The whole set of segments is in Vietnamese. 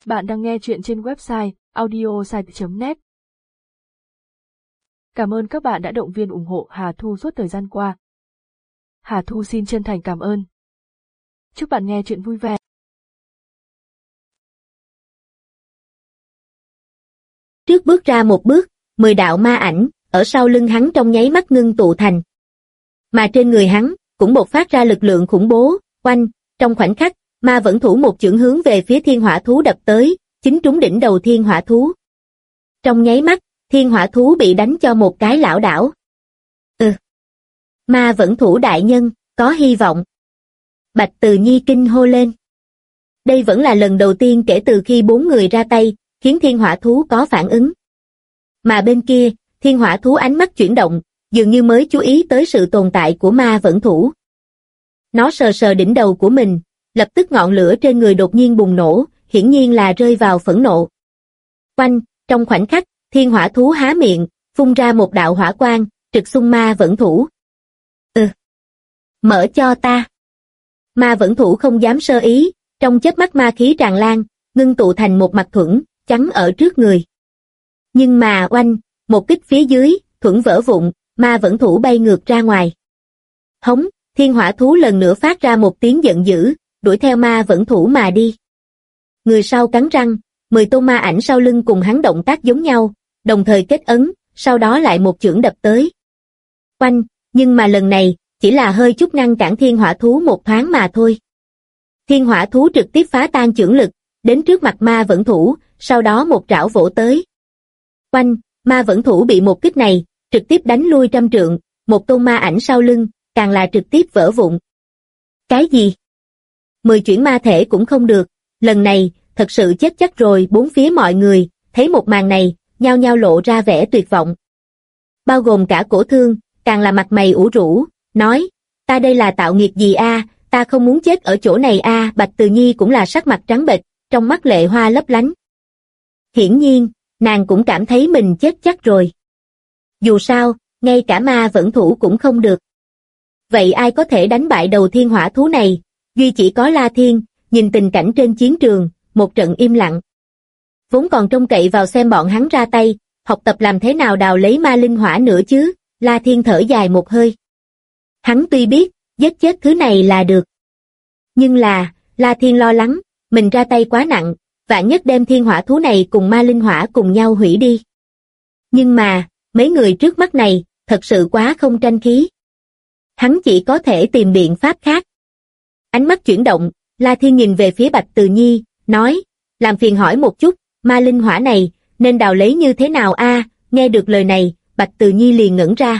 Bạn đang nghe chuyện trên website audiosite.net. Cảm ơn các bạn đã động viên ủng hộ Hà Thu suốt thời gian qua. Hà Thu xin chân thành cảm ơn. Chúc bạn nghe chuyện vui vẻ. Trước bước ra một bước, 10 đạo ma ảnh, ở sau lưng hắn trong nháy mắt ngưng tụ thành. Mà trên người hắn, cũng bộc phát ra lực lượng khủng bố, oanh, trong khoảnh khắc, ma vẫn thủ một chưởng hướng về phía thiên hỏa thú đập tới, chính trúng đỉnh đầu thiên hỏa thú. Trong nháy mắt, thiên hỏa thú bị đánh cho một cái lảo đảo. Ma vẫn thủ đại nhân, có hy vọng. Bạch Từ Nhi kinh hô lên. Đây vẫn là lần đầu tiên kể từ khi 4 người ra tay, khiến thiên hỏa thú có phản ứng. Mà bên kia, thiên hỏa thú ánh mắt chuyển động, dường như mới chú ý tới sự tồn tại của ma vẫn thủ. Nó sờ sờ đỉnh đầu của mình, lập tức ngọn lửa trên người đột nhiên bùng nổ, hiển nhiên là rơi vào phẫn nộ. Oanh, trong khoảnh khắc, thiên hỏa thú há miệng, phun ra một đạo hỏa quang, trực xung ma vẫn thủ. Mở cho ta. Ma vẫn thủ không dám sơ ý, trong chớp mắt ma khí tràn lan, ngưng tụ thành một mặt thuẫn, chắn ở trước người. Nhưng mà oanh, một kích phía dưới, thuẫn vỡ vụn, ma vẫn thủ bay ngược ra ngoài. Hống, thiên hỏa thú lần nữa phát ra một tiếng giận dữ, đuổi theo ma vẫn thủ mà đi. Người sau cắn răng, 10 tôn ma ảnh sau lưng cùng hắn động tác giống nhau, đồng thời kết ấn, sau đó lại một chưởng đập tới. Oanh, nhưng mà lần này, chỉ là hơi chút ngăn cản thiên hỏa thú một thoáng mà thôi. Thiên hỏa thú trực tiếp phá tan chưởng lực, đến trước mặt ma vẫn thủ, sau đó một trảo vỗ tới. Oanh, ma vẫn thủ bị một kích này, trực tiếp đánh lui trăm trượng, một tôn ma ảnh sau lưng, càng là trực tiếp vỡ vụn. Cái gì? 10 chuyển ma thể cũng không được, lần này, thật sự chết chắc rồi. Bốn phía mọi người, thấy một màn này, nhao nhao lộ ra vẻ tuyệt vọng. Bao gồm cả Cổ Thương, càng là mặt mày ủ rũ, nói, ta đây là tạo nghiệt gì a, ta không muốn chết ở chỗ này a. Bạch Từ Nhi cũng là sắc mặt trắng bệch, trong mắt lệ hoa lấp lánh. Hiển nhiên, nàng cũng cảm thấy mình chết chắc rồi. Dù sao, ngay cả ma vẫn thủ cũng không được. Vậy ai có thể đánh bại đầu thiên hỏa thú này? Duy chỉ có La Thiên, nhìn tình cảnh trên chiến trường, một trận im lặng. Vốn còn trông cậy vào xem bọn hắn ra tay, học tập làm thế nào đào lấy ma linh hỏa nữa chứ. La Thiên thở dài một hơi. Hắn tuy biết, giết chết thứ này là được. Nhưng là, La Thiên lo lắng, mình ra tay quá nặng, vạn nhất đem thiên hỏa thú này cùng ma linh hỏa cùng nhau hủy đi. Nhưng mà, mấy người trước mắt này, thật sự quá không tranh khí. Hắn chỉ có thể tìm biện pháp khác. Ánh mắt chuyển động, La Thiên nhìn về phía Bạch Từ Nhi, nói, làm phiền hỏi một chút, ma linh hỏa này, nên đào lấy như thế nào a? Nghe được lời này, Bạch Từ Nhi liền ngẩn ra.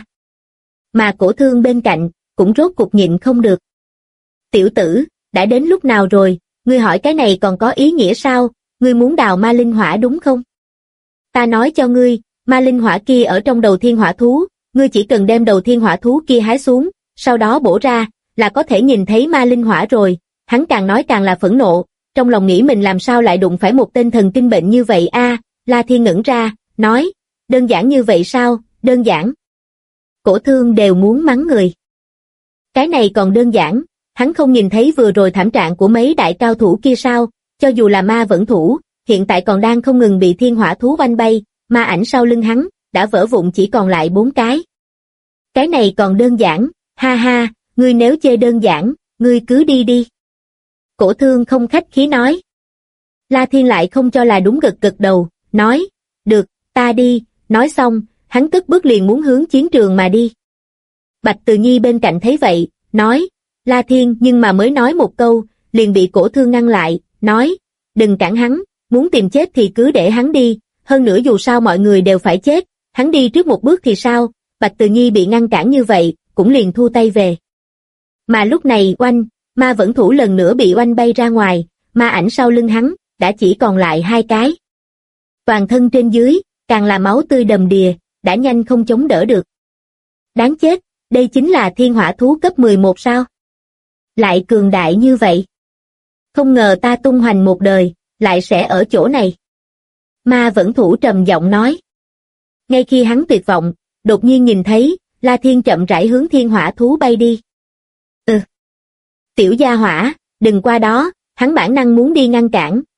Mà Cổ Thương bên cạnh, cũng rốt cục nhịn không được. Tiểu tử, đã đến lúc nào rồi, ngươi hỏi cái này còn có ý nghĩa sao, ngươi muốn đào ma linh hỏa đúng không? Ta nói cho ngươi, ma linh hỏa kia ở trong đầu thiên hỏa thú, ngươi chỉ cần đem đầu thiên hỏa thú kia hái xuống, sau đó bổ ra, là có thể nhìn thấy ma linh hỏa rồi. Hắn càng nói càng là phẫn nộ, trong lòng nghĩ mình làm sao lại đụng phải một tên thần kinh bệnh như vậy a. La Thiên ngẩn ra, nói, đơn giản như vậy sao? Đơn giản. Cổ Thương đều muốn mắng người. Cái này còn đơn giản, hắn không nhìn thấy vừa rồi thảm trạng của mấy đại cao thủ kia sao? Cho dù là ma vẫn thủ, hiện tại còn đang không ngừng bị thiên hỏa thú oanh bay, ma ảnh sau lưng hắn, đã vỡ vụn chỉ còn lại 4 cái. Cái này còn đơn giản, ha ha, ngươi nếu chê đơn giản, ngươi cứ đi đi. Cổ Thương không khách khí nói. La Thiên lại không cho là đúng gật gật đầu, nói, được, ta đi. Nói xong, hắn cất bước liền muốn hướng chiến trường mà đi. Bạch Từ Nhi bên cạnh thấy vậy, nói, La Thiên, nhưng mà mới nói một câu, liền bị Cổ Thương ngăn lại, nói, đừng cản hắn, muốn tìm chết thì cứ để hắn đi, hơn nữa dù sao mọi người đều phải chết, hắn đi trước một bước thì sao? Bạch Từ Nhi bị ngăn cản như vậy, cũng liền thu tay về. Mà lúc này oanh, ma vẫn thủ lần nữa bị oanh bay ra ngoài, ma ảnh sau lưng hắn, đã chỉ còn lại 2 cái. Toàn thân trên dưới, càng là máu tươi đầm đìa, đã nhanh không chống đỡ được. Đáng chết, đây chính là thiên hỏa thú cấp 11 sao? Lại cường đại như vậy. Không ngờ ta tung hoành một đời, lại sẽ ở chỗ này. Ma vẫn thủ trầm giọng nói. Ngay khi hắn tuyệt vọng, đột nhiên nhìn thấy, La Thiên chậm rãi hướng thiên hỏa thú bay đi. Tiểu gia hỏa, đừng qua đó, hắn bản năng muốn đi ngăn cản,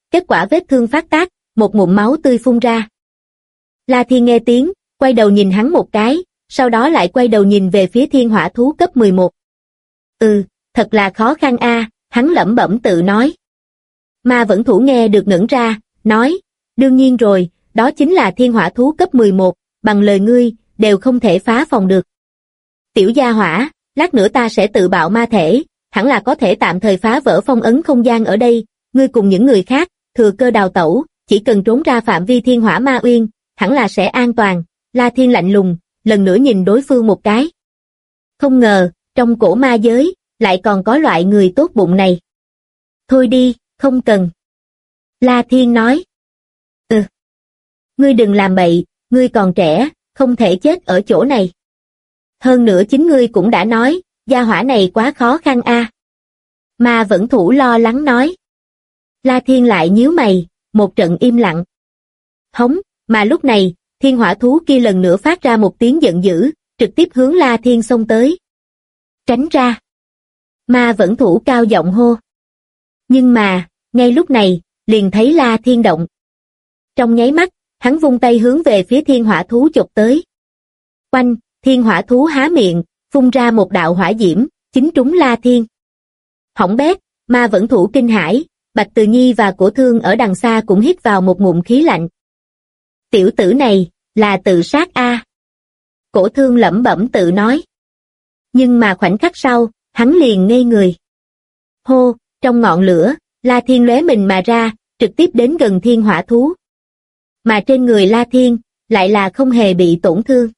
kết quả vết thương phát tác, một ngụm máu tươi phun ra. La Thiên nghe tiếng, quay đầu nhìn hắn một cái, sau đó lại quay đầu nhìn về phía thiên hỏa thú cấp 11. Thật là khó khăn a, hắn lẩm bẩm tự nói. Ma Vẫn Thủ nghe được ngẩn ra, nói, đương nhiên rồi, đó chính là thiên hỏa thú cấp 11, bằng lời ngươi, đều không thể phá phòng được. Tiểu gia hỏa, lát nữa ta sẽ tự bạo ma thể, hẳn là có thể tạm thời phá vỡ phong ấn không gian ở đây, ngươi cùng những người khác, thừa cơ đào tẩu, chỉ cần trốn ra phạm vi thiên hỏa ma uyên, hẳn là sẽ an toàn. La Thiên lạnh lùng, lần nữa nhìn đối phương một cái. Không ngờ, trong cổ ma giới, lại còn có loại người tốt bụng này. Thôi đi, không cần. La Thiên nói. Ngươi đừng làm bậy, ngươi còn trẻ, không thể chết ở chỗ này. Hơn nữa chính ngươi cũng đã nói, gia hỏa này quá khó khăn a. Ma Vẫn Thủ lo lắng nói. La Thiên lại nhíu mày, một trận im lặng. Hống, mà lúc này, thiên hỏa thú kia lần nữa phát ra một tiếng giận dữ, trực tiếp hướng La Thiên xông tới. Tránh ra. Ma Vẫn Thủ cao giọng hô. Nhưng mà, ngay lúc này, liền thấy La Thiên động. Trong nháy mắt, hắn vung tay hướng về phía thiên hỏa thú chộp tới. Oanh, thiên hỏa thú há miệng, phun ra một đạo hỏa diễm, chính trúng La Thiên. Hỏng bét, Ma Vẫn Thủ kinh hãi, Bạch Từ Nhi và Cổ Thương ở đằng xa cũng hít vào một ngụm khí lạnh. Tiểu tử này, là tự sát a. Cổ Thương lẩm bẩm tự nói. Nhưng mà khoảnh khắc sau, hắn liền ngây người. Hô, trong ngọn lửa, La Thiên lóe mình mà ra, trực tiếp đến gần thiên hỏa thú. Mà trên người La Thiên, lại là không hề bị tổn thương.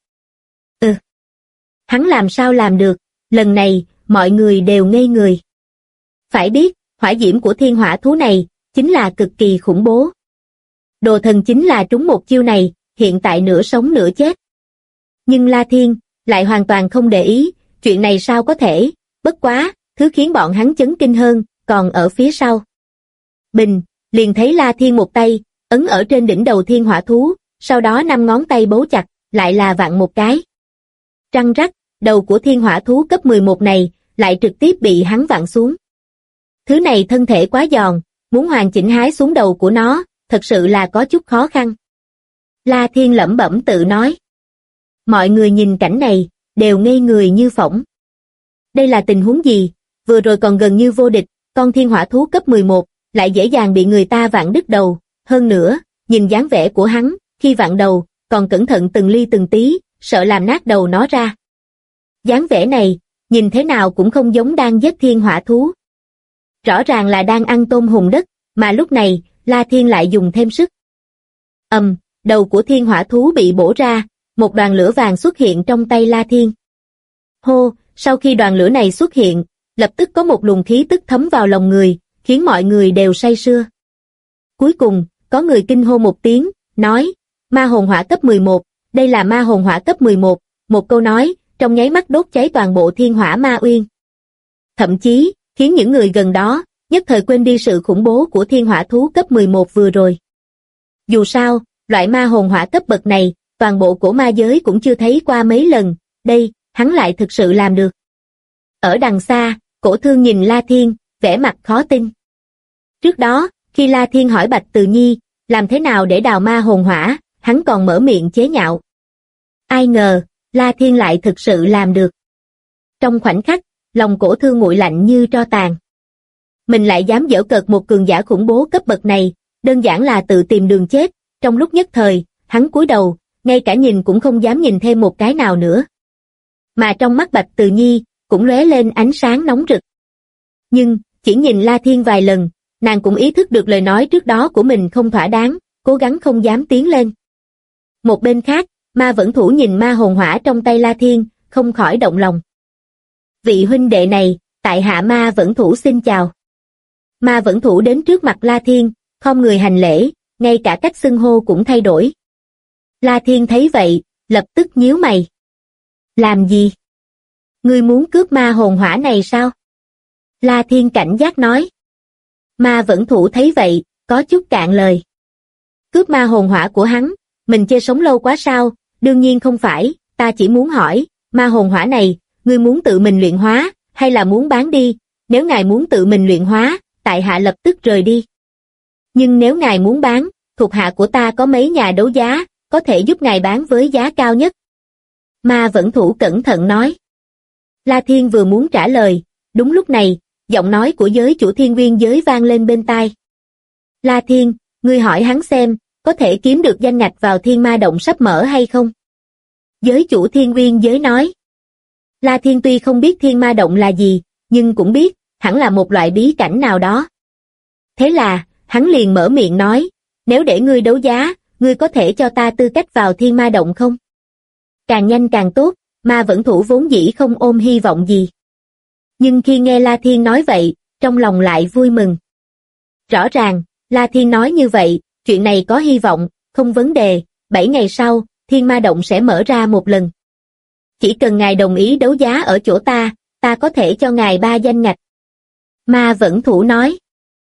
Hắn làm sao làm được, lần này, mọi người đều ngây người. Phải biết, hỏa diễm của thiên hỏa thú này, chính là cực kỳ khủng bố. Đồ thần chính là trúng một chiêu này, hiện tại nửa sống nửa chết. Nhưng La Thiên, lại hoàn toàn không để ý, chuyện này sao có thể, bất quá, thứ khiến bọn hắn chấn kinh hơn, còn ở phía sau. Bình, liền thấy La Thiên một tay, ấn ở trên đỉnh đầu thiên hỏa thú, sau đó 5 ngón tay bấu chặt, lại là vặn một cái. Răng rắc, đầu của thiên hỏa thú cấp 11 này, lại trực tiếp bị hắn vặn xuống. Thứ này thân thể quá giòn, muốn hoàn chỉnh hái xuống đầu của nó, thật sự là có chút khó khăn. La Thiên lẩm bẩm tự nói. Mọi người nhìn cảnh này, đều ngây người như phỗng. Đây là tình huống gì? Vừa rồi còn gần như vô địch, con thiên hỏa thú cấp 11, lại dễ dàng bị người ta vặn đứt đầu. Hơn nữa, nhìn dáng vẻ của hắn, khi vặn đầu, còn cẩn thận từng ly từng tí, sợ làm nát đầu nó ra. Dáng vẻ này, nhìn thế nào cũng không giống đang giết thiên hỏa thú. Rõ ràng là đang ăn tôm hùm đất, mà lúc này, La Thiên lại dùng thêm sức. Đầu của thiên hỏa thú bị bổ ra, một đoàn lửa vàng xuất hiện trong tay La Thiên. Hô, sau khi đoàn lửa này xuất hiện, lập tức có một luồng khí tức thấm vào lòng người, khiến mọi người đều say sưa. Cuối cùng, có người kinh hô một tiếng, nói, ma hồn hỏa cấp 11, đây là ma hồn hỏa cấp 11, một câu nói, trong nháy mắt đốt cháy toàn bộ thiên hỏa ma uyên. Thậm chí, khiến những người gần đó, nhất thời quên đi sự khủng bố của thiên hỏa thú cấp 11 vừa rồi. Dù sao, loại ma hồn hỏa cấp bậc này, toàn bộ cổ ma giới cũng chưa thấy qua mấy lần, đây, hắn lại thực sự làm được. Ở đằng xa, Cổ Thương nhìn La Thiên, vẻ mặt khó tin. Trước đó, khi La Thiên hỏi Bạch Từ Nhi, làm thế nào để đào ma hồn hỏa, hắn còn mở miệng chế nhạo. Ai ngờ, La Thiên lại thực sự làm được. Trong khoảnh khắc, lòng Cổ Thương nguội lạnh như tro tàn. Mình lại dám giễu cợt một cường giả khủng bố cấp bậc này, đơn giản là tự tìm đường chết, trong lúc nhất thời, hắn cúi đầu, ngay cả nhìn cũng không dám nhìn thêm một cái nào nữa. Mà trong mắt Bạch Từ Nhi, cũng lóe lên ánh sáng nóng rực. Nhưng, chỉ nhìn La Thiên vài lần, nàng cũng ý thức được lời nói trước đó của mình không thỏa đáng, cố gắng không dám tiến lên. Một bên khác, Ma Vẫn Thủ nhìn ma hồn hỏa trong tay La Thiên, không khỏi động lòng. Vị huynh đệ này, tại hạ Ma Vẫn Thủ xin chào. Ma Vẫn Thủ đến trước mặt La Thiên, khom người hành lễ, ngay cả cách xưng hô cũng thay đổi. La Thiên thấy vậy, lập tức nhíu mày. Làm gì? Ngươi muốn cướp ma hồn hỏa này sao? La Thiên cảnh giác nói. Ma Vẫn Thủ thấy vậy, có chút cạn lời. Cướp ma hồn hỏa của hắn, mình chê sống lâu quá sao? Đương nhiên không phải, ta chỉ muốn hỏi, ma hồn hỏa này, ngươi muốn tự mình luyện hóa, hay là muốn bán đi? Nếu ngài muốn tự mình luyện hóa, tại hạ lập tức rời đi. Nhưng nếu ngài muốn bán, thuộc hạ của ta có mấy nhà đấu giá, có thể giúp ngài bán với giá cao nhất. Ma Vẫn Thủ cẩn thận nói. La Thiên vừa muốn trả lời, đúng lúc này, giọng nói của giới chủ Thiên Nguyên giới vang lên bên tai. La Thiên, ngươi hỏi hắn xem, có thể kiếm được danh ngạch vào Thiên Ma Động sắp mở hay không? Giới chủ Thiên Nguyên giới nói. La Thiên tuy không biết Thiên Ma Động là gì, nhưng cũng biết, hẳn là một loại bí cảnh nào đó. Thế là, hắn liền mở miệng nói, nếu để ngươi đấu giá, ngươi có thể cho ta tư cách vào Thiên Ma Động không? Càng nhanh càng tốt, Ma Vẫn Thủ vốn dĩ không ôm hy vọng gì. Nhưng khi nghe La Thiên nói vậy, trong lòng lại vui mừng. Rõ ràng, La Thiên nói như vậy, chuyện này có hy vọng, không vấn đề, 7 ngày sau, Thiên Ma Động sẽ mở ra một lần. Chỉ cần ngài đồng ý đấu giá ở chỗ ta có thể cho ngài 3 danh ngạch. Ma Vẫn Thủ nói.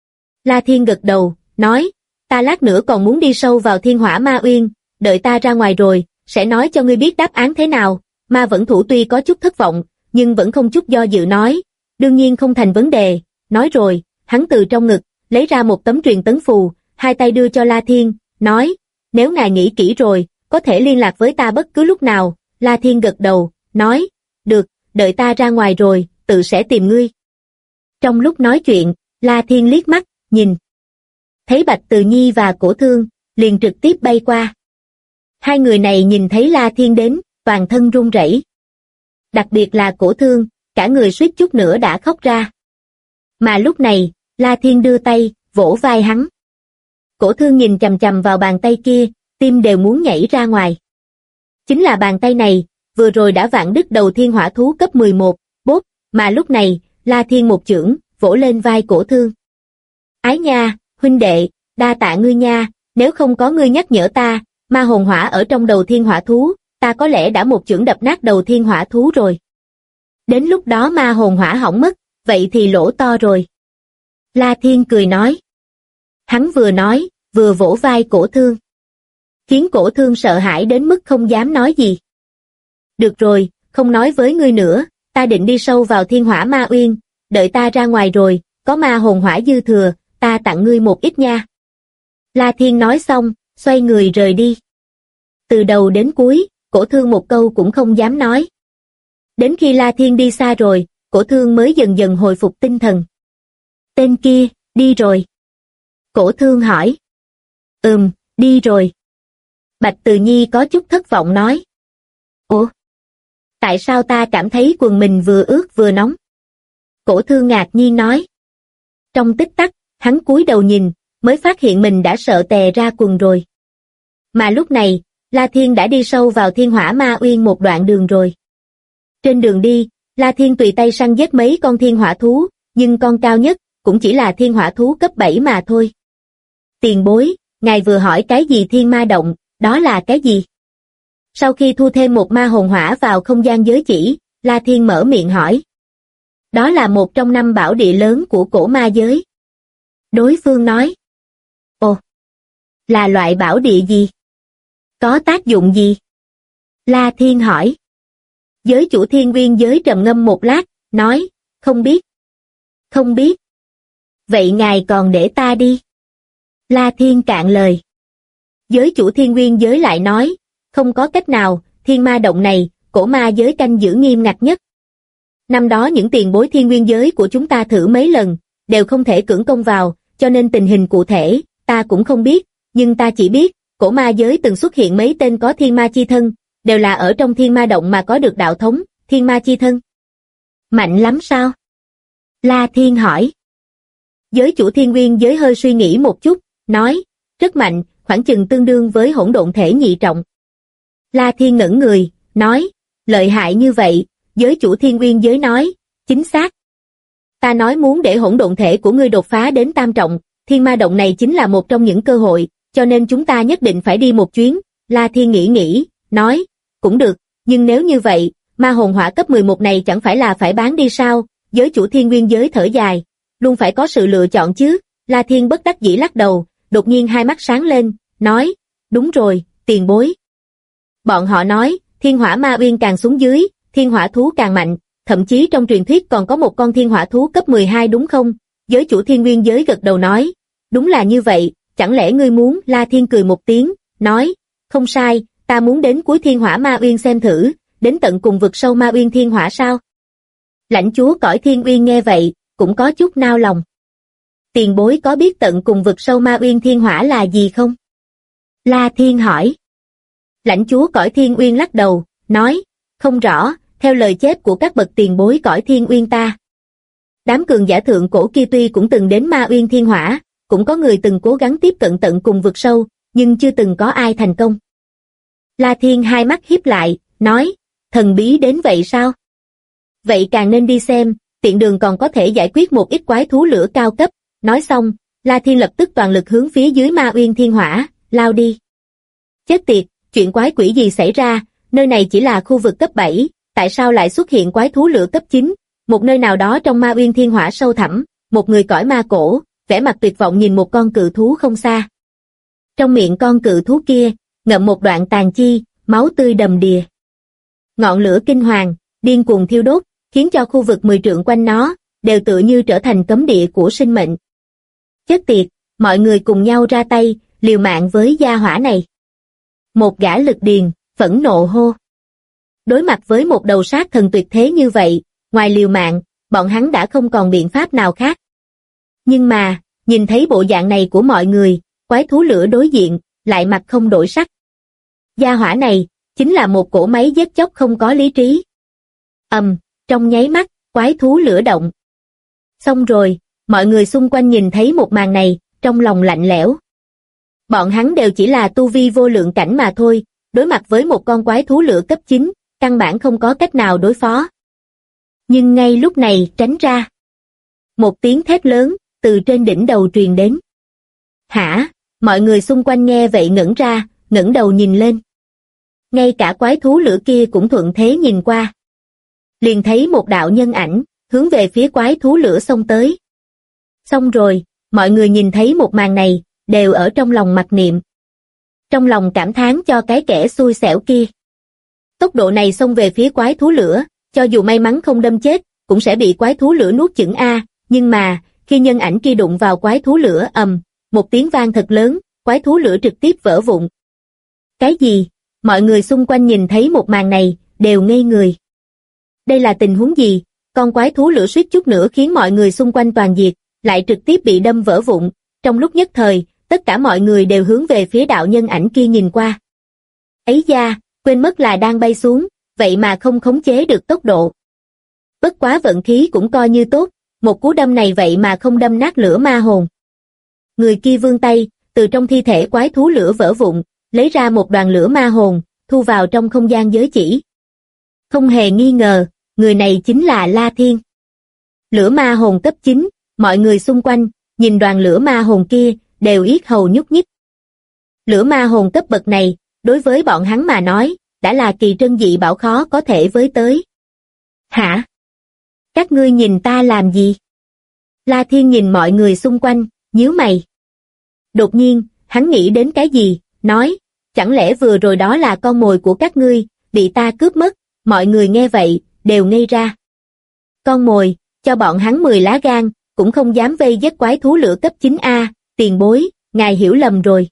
La Thiên gật đầu, nói, ta lát nữa còn muốn đi sâu vào Thiên Hỏa Ma Uyên, đợi ta ra ngoài rồi, sẽ nói cho ngươi biết đáp án thế nào. Ma Vẫn Thủ tuy có chút thất vọng, nhưng vẫn không chút do dự nói, đương nhiên không thành vấn đề. Nói rồi, hắn từ trong ngực, lấy ra một tấm truyền tấn phù, hai tay đưa cho La Thiên, nói, nếu ngài nghĩ kỹ rồi, có thể liên lạc với ta bất cứ lúc nào. La Thiên gật đầu, nói, được, đợi ta ra ngoài rồi, tự sẽ tìm ngươi. Trong lúc nói chuyện, La Thiên liếc mắt, nhìn. Thấy Bạch Từ Nhi và Cổ Thương, liền trực tiếp bay qua. Hai người này nhìn thấy La Thiên đến, toàn thân run rẩy. Đặc biệt là Cổ Thương, cả người suýt chút nữa đã khóc ra. Mà lúc này, La Thiên đưa tay, vỗ vai hắn. Cổ Thương nhìn chằm chằm vào bàn tay kia, tim đều muốn nhảy ra ngoài. Chính là bàn tay này, vừa rồi đã vạn đứt đầu thiên hỏa thú cấp 11, bốp, mà lúc này, La Thiên một chưởng, vỗ lên vai Cổ Thương. Ái nha, huynh đệ, đa tạ ngươi nha, nếu không có ngươi nhắc nhở ta, ma hồn hỏa ở trong đầu thiên hỏa thú, ta có lẽ đã một chưởng đập nát đầu thiên hỏa thú rồi. Đến lúc đó ma hồn hỏa hỏng mất, vậy thì lỗ to rồi. La Thiên cười nói. Hắn vừa nói, vừa vỗ vai Cổ Thương. Khiến Cổ Thương sợ hãi đến mức không dám nói gì. Được rồi, không nói với ngươi nữa, ta định đi sâu vào Thiên Hỏa Ma Uyên, đợi ta ra ngoài rồi, có ma hồn hỏa dư thừa, ta tặng ngươi một ít nha. La Thiên nói xong, xoay người rời đi. Từ đầu đến cuối, Cổ Thương một câu cũng không dám nói. Đến khi La Thiên đi xa rồi, Cổ Thương mới dần dần hồi phục tinh thần. Tên kia, đi rồi. Cổ Thương hỏi. Đi rồi. Bạch Từ Nhi có chút thất vọng nói. Ủa? Tại sao ta cảm thấy quần mình vừa ướt vừa nóng? Cổ Thương ngạc nhiên nói. Trong tích tắc, hắn cúi đầu nhìn, mới phát hiện mình đã sợ tè ra quần rồi. Mà lúc này, La Thiên đã đi sâu vào Thiên Hỏa Ma Uyên một đoạn đường rồi. Trên đường đi, La Thiên tùy tay săn giết mấy con thiên hỏa thú, nhưng con cao nhất cũng chỉ là thiên hỏa thú cấp 7 mà thôi. Tiền bối, ngài vừa hỏi cái gì Thiên Ma Động, đó là cái gì? Sau khi thu thêm một ma hồn hỏa vào không gian giới chỉ, La Thiên mở miệng hỏi. Đó là một trong 5 bảo địa lớn của cổ ma giới. Đối phương nói. Ồ, là loại bảo địa gì? Có tác dụng gì? La Thiên hỏi. Giới chủ Thiên Nguyên giới trầm ngâm một lát, nói, không biết. Không biết. Vậy ngài còn để ta đi. La Thiên cạn lời. Giới chủ Thiên Nguyên giới lại nói, không có cách nào, Thiên Ma Động này, cổ ma giới canh giữ nghiêm ngặt nhất. Năm đó những tiền bối Thiên Nguyên giới của chúng ta thử mấy lần, đều không thể cưỡng công vào, cho nên tình hình cụ thể, ta cũng không biết, nhưng ta chỉ biết, cổ ma giới từng xuất hiện mấy tên có thiên ma chi thân, đều là ở trong Thiên Ma Động mà có được đạo thống, thiên ma chi thân. Mạnh lắm sao? La Thiên hỏi. Giới chủ Thiên Nguyên giới hơi suy nghĩ một chút, nói, rất mạnh, khoảng chừng tương đương với hỗn độn thể nhị trọng. La Thiên ngẩn người, nói, lợi hại như vậy, giới chủ Thiên Nguyên giới nói, chính xác. Ta nói muốn để hỗn độn thể của ngươi đột phá đến tam trọng, Thiên Ma Động này chính là một trong những cơ hội, cho nên chúng ta nhất định phải đi một chuyến. La Thiên nghĩ, nói, cũng được, nhưng nếu như vậy, ma hồn hỏa cấp 11 này chẳng phải là phải bán đi sao? Giới chủ Thiên Nguyên giới thở dài, luôn phải có sự lựa chọn chứ. La Thiên bất đắc dĩ lắc đầu, đột nhiên hai mắt sáng lên, nói, đúng rồi, tiền bối. Bọn họ nói, Thiên Hỏa Ma Uyên càng xuống dưới, thiên hỏa thú càng mạnh, thậm chí trong truyền thuyết còn có một con thiên hỏa thú cấp 12 đúng không? Giới chủ Thiên Nguyên giới gật đầu nói, đúng là như vậy, chẳng lẽ ngươi muốn? La Thiên cười một tiếng, nói, không sai, ta muốn đến cuối Thiên Hỏa Ma Uyên xem thử, đến tận cùng vực sâu Ma Uyên Thiên Hỏa sao? Lãnh chúa cõi Thiên Uyên nghe vậy, cũng có chút nao lòng. Tiền bối có biết tận cùng vực sâu Ma Uyên Thiên Hỏa là gì không? La Thiên hỏi. Lãnh chúa cõi Thiên Uyên lắc đầu, nói, không rõ, theo lời chép của các bậc tiền bối cõi Thiên Uyên ta. Đám cường giả thượng cổ kia tuy cũng từng đến Ma Uyên Thiên Hỏa, cũng có người từng cố gắng tiếp cận tận cùng vực sâu, nhưng chưa từng có ai thành công. La Thiên hai mắt híp lại, nói, thần bí đến vậy sao? Vậy càng nên đi xem, tiện đường còn có thể giải quyết một ít quái thú lửa cao cấp. Nói xong, La Thiên lập tức toàn lực hướng phía dưới Ma Uyên Thiên Hỏa, lao đi. Chết tiệt, chuyện quái quỷ gì xảy ra, nơi này chỉ là khu vực cấp 7, tại sao lại xuất hiện quái thú lửa cấp 9? Một nơi nào đó trong Ma Uyên Thiên Hỏa sâu thẳm, một người cõi ma cổ, vẻ mặt tuyệt vọng nhìn một con cự thú không xa. Trong miệng con cự thú kia, ngậm một đoạn tàn chi, máu tươi đầm đìa. Ngọn lửa kinh hoàng, điên cuồng thiêu đốt, khiến cho khu vực 10 trượng quanh nó, đều tựa như trở thành cấm địa của sinh mệnh. Chết tiệt, mọi người cùng nhau ra tay, liều mạng với gia hỏa này. Một gã lực điền, phẫn nộ hô. Đối mặt với một đầu sát thần tuyệt thế như vậy, ngoài liều mạng, bọn hắn đã không còn biện pháp nào khác. Nhưng mà, nhìn thấy bộ dạng này của mọi người, quái thú lửa đối diện, lại mặt không đổi sắc. Gia hỏa này, chính là một cỗ máy giết chóc không có lý trí. Trong nháy mắt, quái thú lửa động. Xong rồi, mọi người xung quanh nhìn thấy một màn này, trong lòng lạnh lẽo. Bọn hắn đều chỉ là tu vi vô lượng cảnh mà thôi, đối mặt với một con quái thú lửa cấp 9, căn bản không có cách nào đối phó. Nhưng ngay lúc này tránh ra. Một tiếng thét lớn, từ trên đỉnh đầu truyền đến. Hả? Mọi người xung quanh nghe vậy ngẩn ra, ngẩng đầu nhìn lên. Ngay cả quái thú lửa kia cũng thuận thế nhìn qua. Liền thấy một đạo nhân ảnh, hướng về phía quái thú lửa xông tới. Xong rồi, mọi người nhìn thấy một màn này, đều ở trong lòng mặc niệm. Trong lòng cảm thán cho cái kẻ xui xẻo kia. Tốc độ này xông về phía quái thú lửa, cho dù may mắn không đâm chết, cũng sẽ bị quái thú lửa nuốt chửng a. Nhưng mà, khi nhân ảnh kia đụng vào quái thú lửa một tiếng vang thật lớn, quái thú lửa trực tiếp vỡ vụn. Cái gì? Mọi người xung quanh nhìn thấy một màn này, đều ngây người. Đây là tình huống gì? Con quái thú lửa suýt chút nữa khiến mọi người xung quanh toàn diệt, lại trực tiếp bị đâm vỡ vụn. Trong lúc nhất thời, tất cả mọi người đều hướng về phía đạo nhân ảnh kia nhìn qua. Ấy da, quên mất là đang bay xuống, vậy mà không khống chế được tốc độ. Bất quá vận khí cũng coi như tốt, một cú đâm này vậy mà không đâm nát lửa ma hồn. Người kia vươn tay, từ trong thi thể quái thú lửa vỡ vụn, lấy ra một đoàn lửa ma hồn, thu vào trong không gian giới chỉ. Không hề nghi ngờ, người này chính là La Thiên. Lửa ma hồn cấp 9, mọi người xung quanh, nhìn đoàn lửa ma hồn kia, đều yết hầu nhúc nhích. Lửa ma hồn cấp bậc này, đối với bọn hắn mà nói, đã là kỳ trân dị bảo khó có thể với tới. Hả? Các ngươi nhìn ta làm gì? La Thiên nhìn mọi người xung quanh, nhíu mày. Đột nhiên, hắn nghĩ đến cái gì, nói, chẳng lẽ vừa rồi đó là con mồi của các ngươi, bị ta cướp mất? Mọi người nghe vậy, đều ngây ra. Con mồi, cho bọn hắn 10 lá gan, cũng không dám vây giết quái thú lửa cấp 9A, tiền bối, ngài hiểu lầm rồi.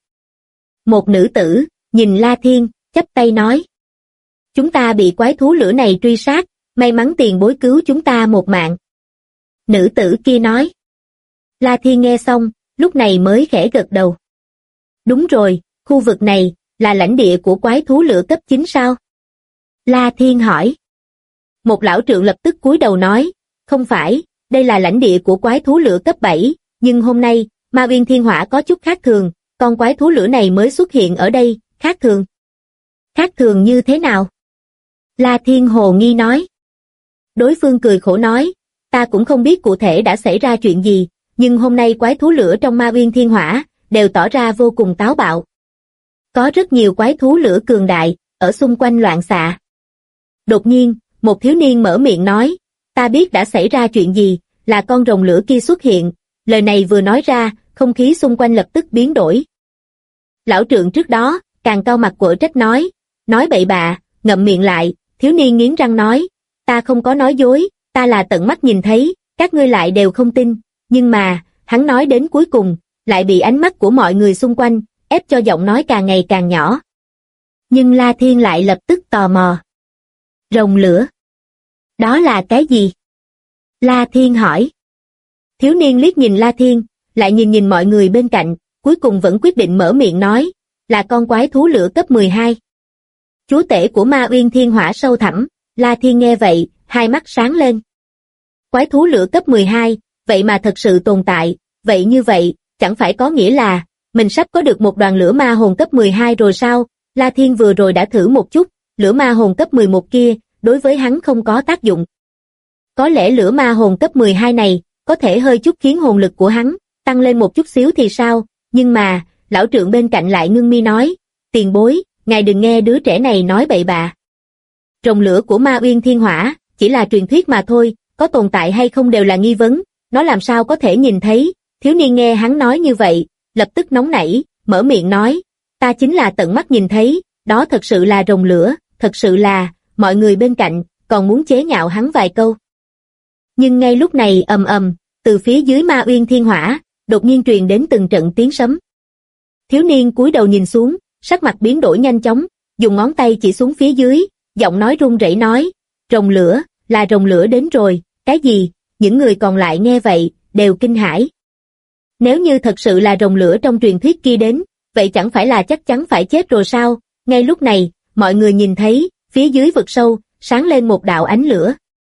Một nữ tử, nhìn La Thiên, chắp tay nói. Chúng ta bị quái thú lửa này truy sát, may mắn tiền bối cứu chúng ta một mạng. Nữ tử kia nói. La Thiên nghe xong, lúc này mới khẽ gật đầu. Đúng rồi, khu vực này, là lãnh địa của quái thú lửa cấp 9 sao? La Thiên hỏi. Một lão trượng lập tức cúi đầu nói, không phải, đây là lãnh địa của quái thú lửa cấp 7, nhưng hôm nay, Ma Uyên Thiên Hỏa có chút khác thường, con quái thú lửa này mới xuất hiện ở đây, khác thường. Khác thường như thế nào? La Thiên hồ nghi nói. Đối phương cười khổ nói, ta cũng không biết cụ thể đã xảy ra chuyện gì, nhưng hôm nay quái thú lửa trong Ma Uyên Thiên Hỏa, đều tỏ ra vô cùng táo bạo. Có rất nhiều quái thú lửa cường đại, ở xung quanh loạn xạ. Đột nhiên, một thiếu niên mở miệng nói, ta biết đã xảy ra chuyện gì, là con rồng lửa kia xuất hiện, lời này vừa nói ra, không khí xung quanh lập tức biến đổi. Lão trượng trước đó, càng cau mặt quở trách nói bậy bạ, ngậm miệng lại, thiếu niên nghiến răng nói, ta không có nói dối, ta là tận mắt nhìn thấy, các ngươi lại đều không tin, nhưng mà, hắn nói đến cuối cùng, lại bị ánh mắt của mọi người xung quanh, ép cho giọng nói càng ngày càng nhỏ. Nhưng La Thiên lại lập tức tò mò. Rồng lửa. Đó là cái gì? La Thiên hỏi. Thiếu niên liếc nhìn La Thiên, lại nhìn nhìn mọi người bên cạnh, cuối cùng vẫn quyết định mở miệng nói, là con quái thú lửa cấp 12. Chúa tể của Ma Uyên Thiên Hỏa sâu thẳm. La Thiên nghe vậy, hai mắt sáng lên. Quái thú lửa cấp 12, vậy mà thật sự tồn tại, vậy như vậy, chẳng phải có nghĩa là, mình sắp có được một đoàn lửa ma hồn cấp 12 rồi sao? La Thiên vừa rồi đã thử một chút, lửa ma hồn cấp 11 kia, đối với hắn không có tác dụng. Có lẽ lửa ma hồn cấp 12 này, có thể hơi chút khiến hồn lực của hắn, tăng lên một chút xíu thì sao, nhưng mà, lão trượng bên cạnh lại ngưng mi nói, tiền bối, ngài đừng nghe đứa trẻ này nói bậy bạ. Rồng lửa của Ma Uyên Thiên Hỏa, chỉ là truyền thuyết mà thôi, có tồn tại hay không đều là nghi vấn, nó làm sao có thể nhìn thấy. Thiếu niên nghe hắn nói như vậy, lập tức nóng nảy, mở miệng nói, ta chính là tận mắt nhìn thấy, đó thật sự là rồng lửa, thật sự là, mọi người bên cạnh, còn muốn chế nhạo hắn vài câu. Nhưng ngay lúc này ầm ầm, từ phía dưới Ma Uyên Thiên Hỏa, đột nhiên truyền đến từng trận tiếng sấm. Thiếu niên cúi đầu nhìn xuống, sắc mặt biến đổi nhanh chóng, dùng ngón tay chỉ xuống phía dưới, giọng nói run rẩy nói, rồng lửa, là rồng lửa đến rồi, cái gì? Những người còn lại nghe vậy, đều kinh hãi. Nếu như thật sự là rồng lửa trong truyền thuyết kia đến, vậy chẳng phải là chắc chắn phải chết rồi sao? Ngay lúc này, mọi người nhìn thấy, phía dưới vực sâu, sáng lên một đạo ánh lửa.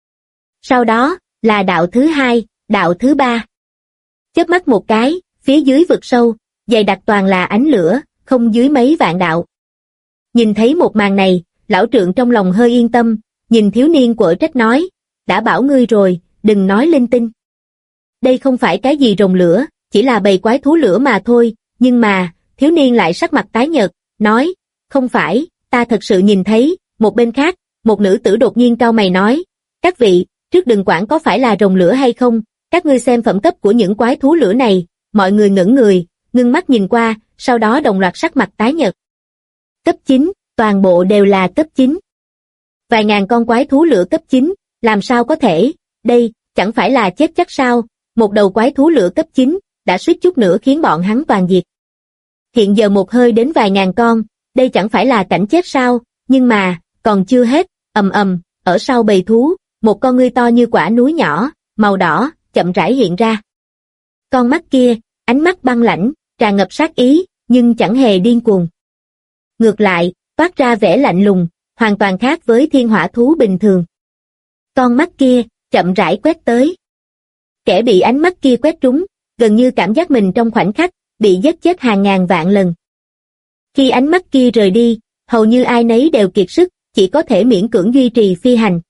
Sau đó, là đạo thứ hai, đạo thứ ba. Chớp mắt một cái, phía dưới vực sâu, dày đặc toàn là ánh lửa, không dưới mấy vạn đạo. Nhìn thấy một màn này, lão trượng trong lòng hơi yên tâm, nhìn thiếu niên quở trách nói, đã bảo ngươi rồi, đừng nói linh tinh. Đây không phải cái gì rồng lửa, chỉ là bầy quái thú lửa mà thôi, nhưng mà, thiếu niên lại sắc mặt tái nhợt, nói, không phải, ta thật sự nhìn thấy. Một bên khác, một nữ tử đột nhiên cau mày nói, các vị, trước đừng quản có phải là rồng lửa hay không, các ngươi xem phẩm cấp của những quái thú lửa này. Mọi người ngẩn người, ngưng mắt nhìn qua, sau đó đồng loạt sắc mặt tái nhợt. Cấp 9, toàn bộ đều là cấp 9. Vài ngàn con quái thú lửa cấp 9, làm sao có thể, đây, chẳng phải là chết chắc sao? Một đầu quái thú lửa cấp 9, đã suýt chút nữa khiến bọn hắn toàn diệt. Hiện giờ một hơi đến vài ngàn con, đây chẳng phải là cảnh chết sao? Nhưng mà, còn chưa hết, ầm ầm, ở sau bầy thú, một con ngươi to như quả núi nhỏ, màu đỏ, chậm rãi hiện ra. Con mắt kia, ánh mắt băng lãnh, tràn ngập sát ý, nhưng chẳng hề điên cuồng. Ngược lại, toát ra vẻ lạnh lùng, hoàn toàn khác với thiên hỏa thú bình thường. Con mắt kia, chậm rãi quét tới. Kẻ bị ánh mắt kia quét trúng, gần như cảm giác mình trong khoảnh khắc, bị giết chết hàng ngàn vạn lần. Khi ánh mắt kia rời đi, hầu như ai nấy đều kiệt sức, chỉ có thể miễn cưỡng duy trì phi hành.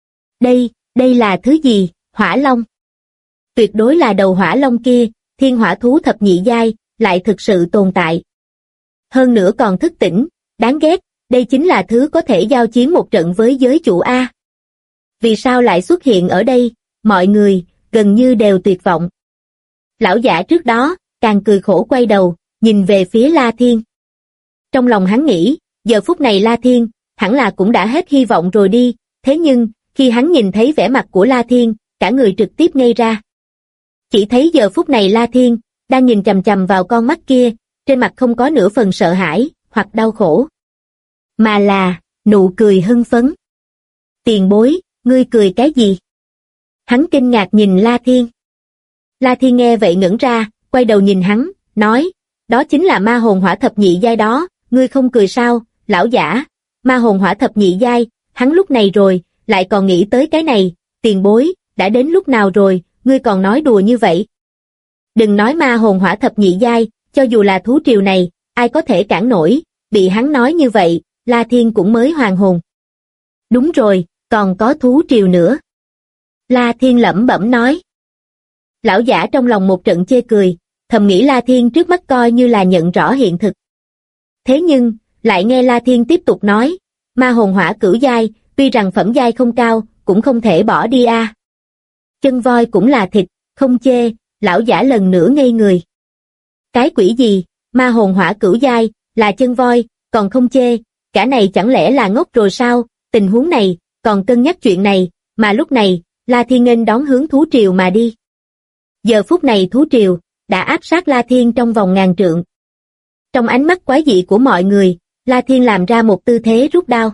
Đây là thứ gì? Hỏa long. Tuyệt đối là đầu hỏa long kia, thiên hỏa thú thập nhị giai, lại thực sự tồn tại. Hơn nữa còn thức tỉnh, đáng ghét, đây chính là thứ có thể giao chiến một trận với giới chủ A. Vì sao lại xuất hiện ở đây? Mọi người, gần như đều tuyệt vọng. Lão giả trước đó, càng cười khổ quay đầu, nhìn về phía La Thiên. Trong lòng hắn nghĩ, giờ phút này La Thiên, hẳn là cũng đã hết hy vọng rồi đi, thế nhưng, khi hắn nhìn thấy vẻ mặt của La Thiên, cả người trực tiếp ngây ra. Chỉ thấy giờ phút này La Thiên, đang nhìn chằm chằm vào con mắt kia, trên mặt không có nửa phần sợ hãi, hoặc đau khổ. Mà là, nụ cười hưng phấn. Tiền bối, ngươi cười cái gì? Hắn kinh ngạc nhìn La Thiên. La Thiên nghe vậy ngẩn ra, quay đầu nhìn hắn, nói, đó chính là ma hồn hỏa thập nhị giai đó, ngươi không cười sao? Lão giả, ma hồn hỏa thập nhị giai, hắn lúc này rồi, lại còn nghĩ tới cái này, tiền bối, đã đến lúc nào rồi, ngươi còn nói đùa như vậy? Đừng nói ma hồn hỏa thập nhị giai, cho dù là thú triều này, ai có thể cản nổi, bị hắn nói như vậy, La Thiên cũng mới hoàn hồn. Đúng rồi, còn có thú triều nữa. La Thiên lẩm bẩm nói. Lão giả trong lòng một trận chê cười, thầm nghĩ La Thiên trước mắt coi như là nhận rõ hiện thực. Thế nhưng, lại nghe La Thiên tiếp tục nói, ma hồn hỏa cửu giai, tuy rằng phẩm giai không cao, cũng không thể bỏ đi a. Chân voi cũng là thịt, không chê, lão giả lần nữa ngây người. Cái quỷ gì, ma hồn hỏa cửu giai, là chân voi, còn không chê, cả này chẳng lẽ là ngốc rồi sao? Tình huống này, còn cân nhắc chuyện này, mà lúc này, La Thiên nghênh đón hướng thú triều mà đi. Giờ phút này thú triều, đã áp sát La Thiên trong vòng ngàn trượng. Trong ánh mắt quái dị của mọi người, La Thiên làm ra một tư thế rút đao.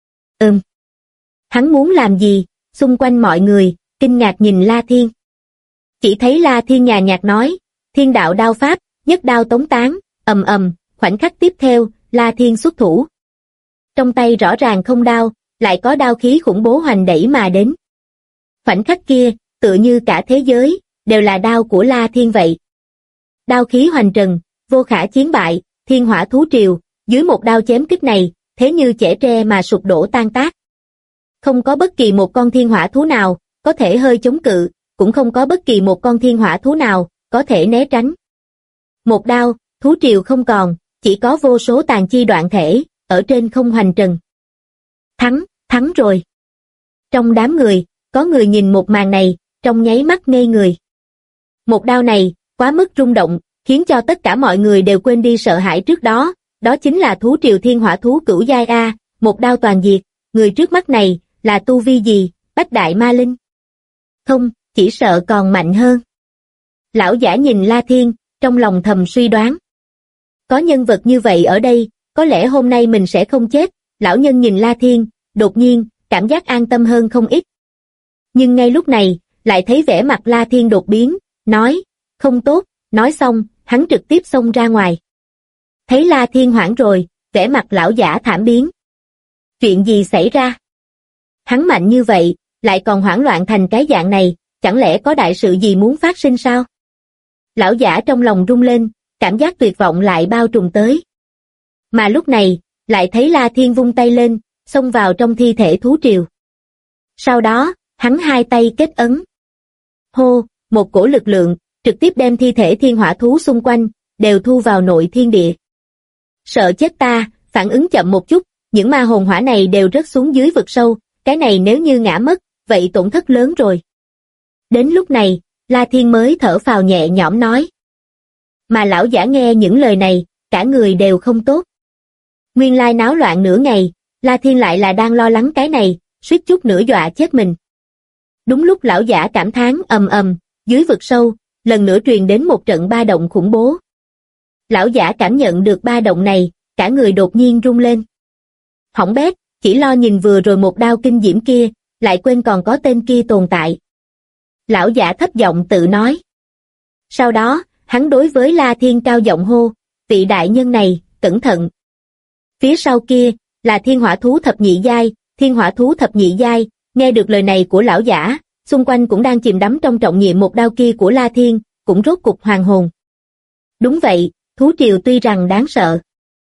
Hắn muốn làm gì? Xung quanh mọi người kinh ngạc nhìn La Thiên. Chỉ thấy La Thiên nhàn nhạt nói, thiên đạo đao pháp, nhất đao tống tán, ầm ầm, khoảnh khắc tiếp theo, La Thiên xuất thủ. Trong tay rõ ràng không đao, lại có đao khí khủng bố hoành đẩy mà đến. Khoảnh khắc kia, tựa như cả thế giới, đều là đao của La Thiên vậy. Đao khí hoành trần, vô khả chiến bại, thiên hỏa thú triều, dưới một đao chém kích này, thế như chẻ tre mà sụp đổ tan tác. Không có bất kỳ một con thiên hỏa thú nào, có thể hơi chống cự, cũng không có bất kỳ một con thiên hỏa thú nào, có thể né tránh. Một đao, thú triều không còn, chỉ có vô số tàn chi đoạn thể, ở trên không hoành trần. Thắng rồi. Trong đám người, có người nhìn một màn này, trong nháy mắt ngây người. Một đao này, quá mức rung động, khiến cho tất cả mọi người đều quên đi sợ hãi trước đó, đó chính là thú triều thiên hỏa thú cửu giai A, một đao toàn diệt, người trước mắt này, là tu vi gì, bách đại ma linh? Không, chỉ sợ còn mạnh hơn. Lão giả nhìn La Thiên, trong lòng thầm suy đoán. Có nhân vật như vậy ở đây, có lẽ hôm nay mình sẽ không chết, lão nhân nhìn La Thiên, đột nhiên, cảm giác an tâm hơn không ít. Nhưng ngay lúc này, lại thấy vẻ mặt La Thiên đột biến, nói, không tốt, nói xong, hắn trực tiếp xông ra ngoài. Thấy La Thiên hoảng rồi, vẻ mặt lão giả thảm biến. Chuyện gì xảy ra? Hắn mạnh như vậy, lại còn hoảng loạn thành cái dạng này, chẳng lẽ có đại sự gì muốn phát sinh sao? Lão giả trong lòng rung lên, cảm giác tuyệt vọng lại bao trùm tới. Mà lúc này, lại thấy La Thiên vung tay lên, xông vào trong thi thể thú triều. Sau đó, hắn hai tay kết ấn. Hô, một cổ lực lượng, trực tiếp đem thi thể thiên hỏa thú xung quanh, đều thu vào nội thiên địa. Sợ chết ta, phản ứng chậm một chút, những ma hồn hỏa này đều rớt xuống dưới vực sâu, cái này nếu như ngã mất, vậy tổn thất lớn rồi. Đến lúc này, La Thiên mới thở phào nhẹ nhõm nói. Mà lão giả nghe những lời này, cả người đều không tốt. Nguyên lai náo loạn nửa ngày, La Thiên lại là đang lo lắng cái này, suýt chút nữa dọa chết mình. Đúng lúc lão giả cảm thán ầm ầm, dưới vực sâu, lần nữa truyền đến một trận ba động khủng bố. Lão giả cảm nhận được ba động này, cả người đột nhiên rung lên. Hỏng bét, chỉ lo nhìn vừa rồi một đao kinh diễm kia, lại quên còn có tên kia tồn tại. Lão giả thấp giọng tự nói. Sau đó, hắn đối với La Thiên cao giọng hô, vị đại nhân này, cẩn thận. Phía sau kia, là thiên hỏa thú thập nhị giai, thiên hỏa thú thập nhị giai, nghe được lời này của lão giả, xung quanh cũng đang chìm đắm trong trọng nhiệm một đao kia của La Thiên, cũng rốt cục hoàn hồn. Đúng vậy, thú triều tuy rằng đáng sợ.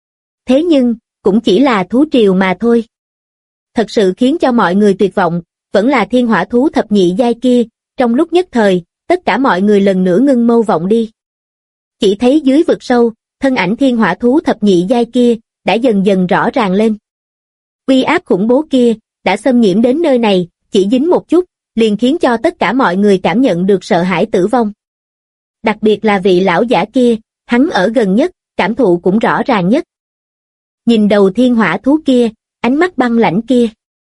Thế nhưng, cũng chỉ là thú triều mà thôi. Thật sự khiến cho mọi người tuyệt vọng, vẫn là thiên hỏa thú thập nhị giai kia, trong lúc nhất thời, tất cả mọi người lần nữa ngưng mâu vọng đi. Chỉ thấy dưới vực sâu, thân ảnh thiên hỏa thú thập nhị giai kia, đã dần dần rõ ràng lên. Uy áp khủng bố kia, đã xâm nhiễm đến nơi này, chỉ dính một chút, liền khiến cho tất cả mọi người cảm nhận được sợ hãi tử vong. Đặc biệt là vị lão giả kia, hắn ở gần nhất, cảm thụ cũng rõ ràng nhất. Nhìn đầu thiên hỏa thú kia, ánh mắt băng lãnh kia.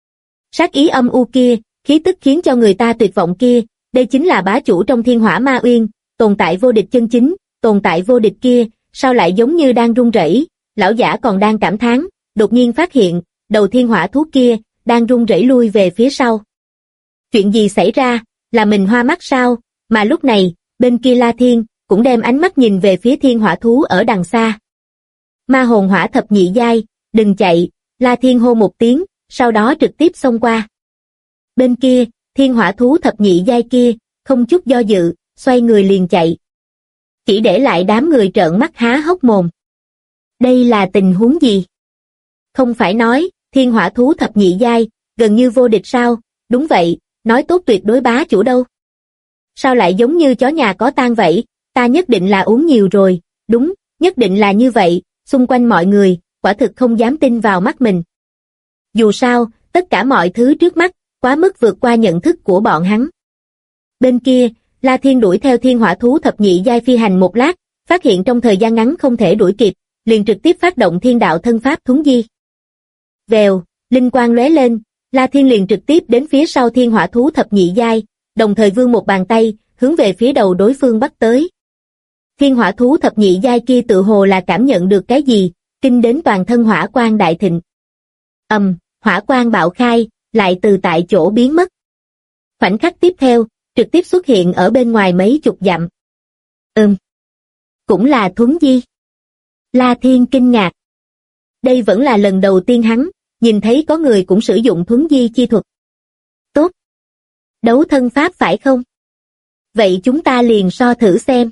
Sát ý âm u kia, khí tức khiến cho người ta tuyệt vọng kia, đây chính là bá chủ trong thiên hỏa ma uyên, tồn tại vô địch chân chính, tồn tại vô địch kia, sao lại giống như đang run rẩy? Lão giả còn đang cảm thán, đột nhiên phát hiện, đầu thiên hỏa thú kia, đang run rẩy lui về phía sau. Chuyện gì xảy ra, là mình hoa mắt sao? Mà lúc này, bên kia La Thiên, cũng đem ánh mắt nhìn về phía thiên hỏa thú ở đằng xa. Ma hồn hỏa thập nhị giai, đừng chạy, La Thiên hô một tiếng, sau đó trực tiếp xông qua. Bên kia, thiên hỏa thú thập nhị giai kia, không chút do dự, xoay người liền chạy. Chỉ để lại đám người trợn mắt há hốc mồm. Đây là tình huống gì? Không phải nói, thiên hỏa thú thập nhị giai, gần như vô địch sao? Đúng vậy, nói tốt tuyệt đối bá chủ đâu. Sao lại giống như chó nhà có tang vậy? Ta nhất định là uống nhiều rồi, đúng, nhất định là như vậy, xung quanh mọi người, quả thực không dám tin vào mắt mình. Dù sao, tất cả mọi thứ trước mắt, quá mức vượt qua nhận thức của bọn hắn. Bên kia, La Thiên đuổi theo thiên hỏa thú thập nhị giai phi hành một lát, phát hiện trong thời gian ngắn không thể đuổi kịp, liền trực tiếp phát động thiên đạo thân pháp thuấn di. Vèo, linh quang lóe lên, La Thiên liền trực tiếp đến phía sau thiên hỏa thú thập nhị giai, đồng thời vươn một bàn tay, hướng về phía đầu đối phương bắt tới. Thiên hỏa thú thập nhị giai kia tự hồ là cảm nhận được cái gì, kinh đến toàn thân hỏa quang đại thịnh. Hỏa quang bạo khai, lại từ tại chỗ biến mất. Khoảnh khắc tiếp theo, trực tiếp xuất hiện ở bên ngoài mấy chục dặm. Cũng là thuấn di. La Thiên kinh ngạc. Đây vẫn là lần đầu tiên hắn nhìn thấy có người cũng sử dụng thuấn di chi thuật. Tốt. Đấu thân pháp phải không? Vậy chúng ta liền so thử xem.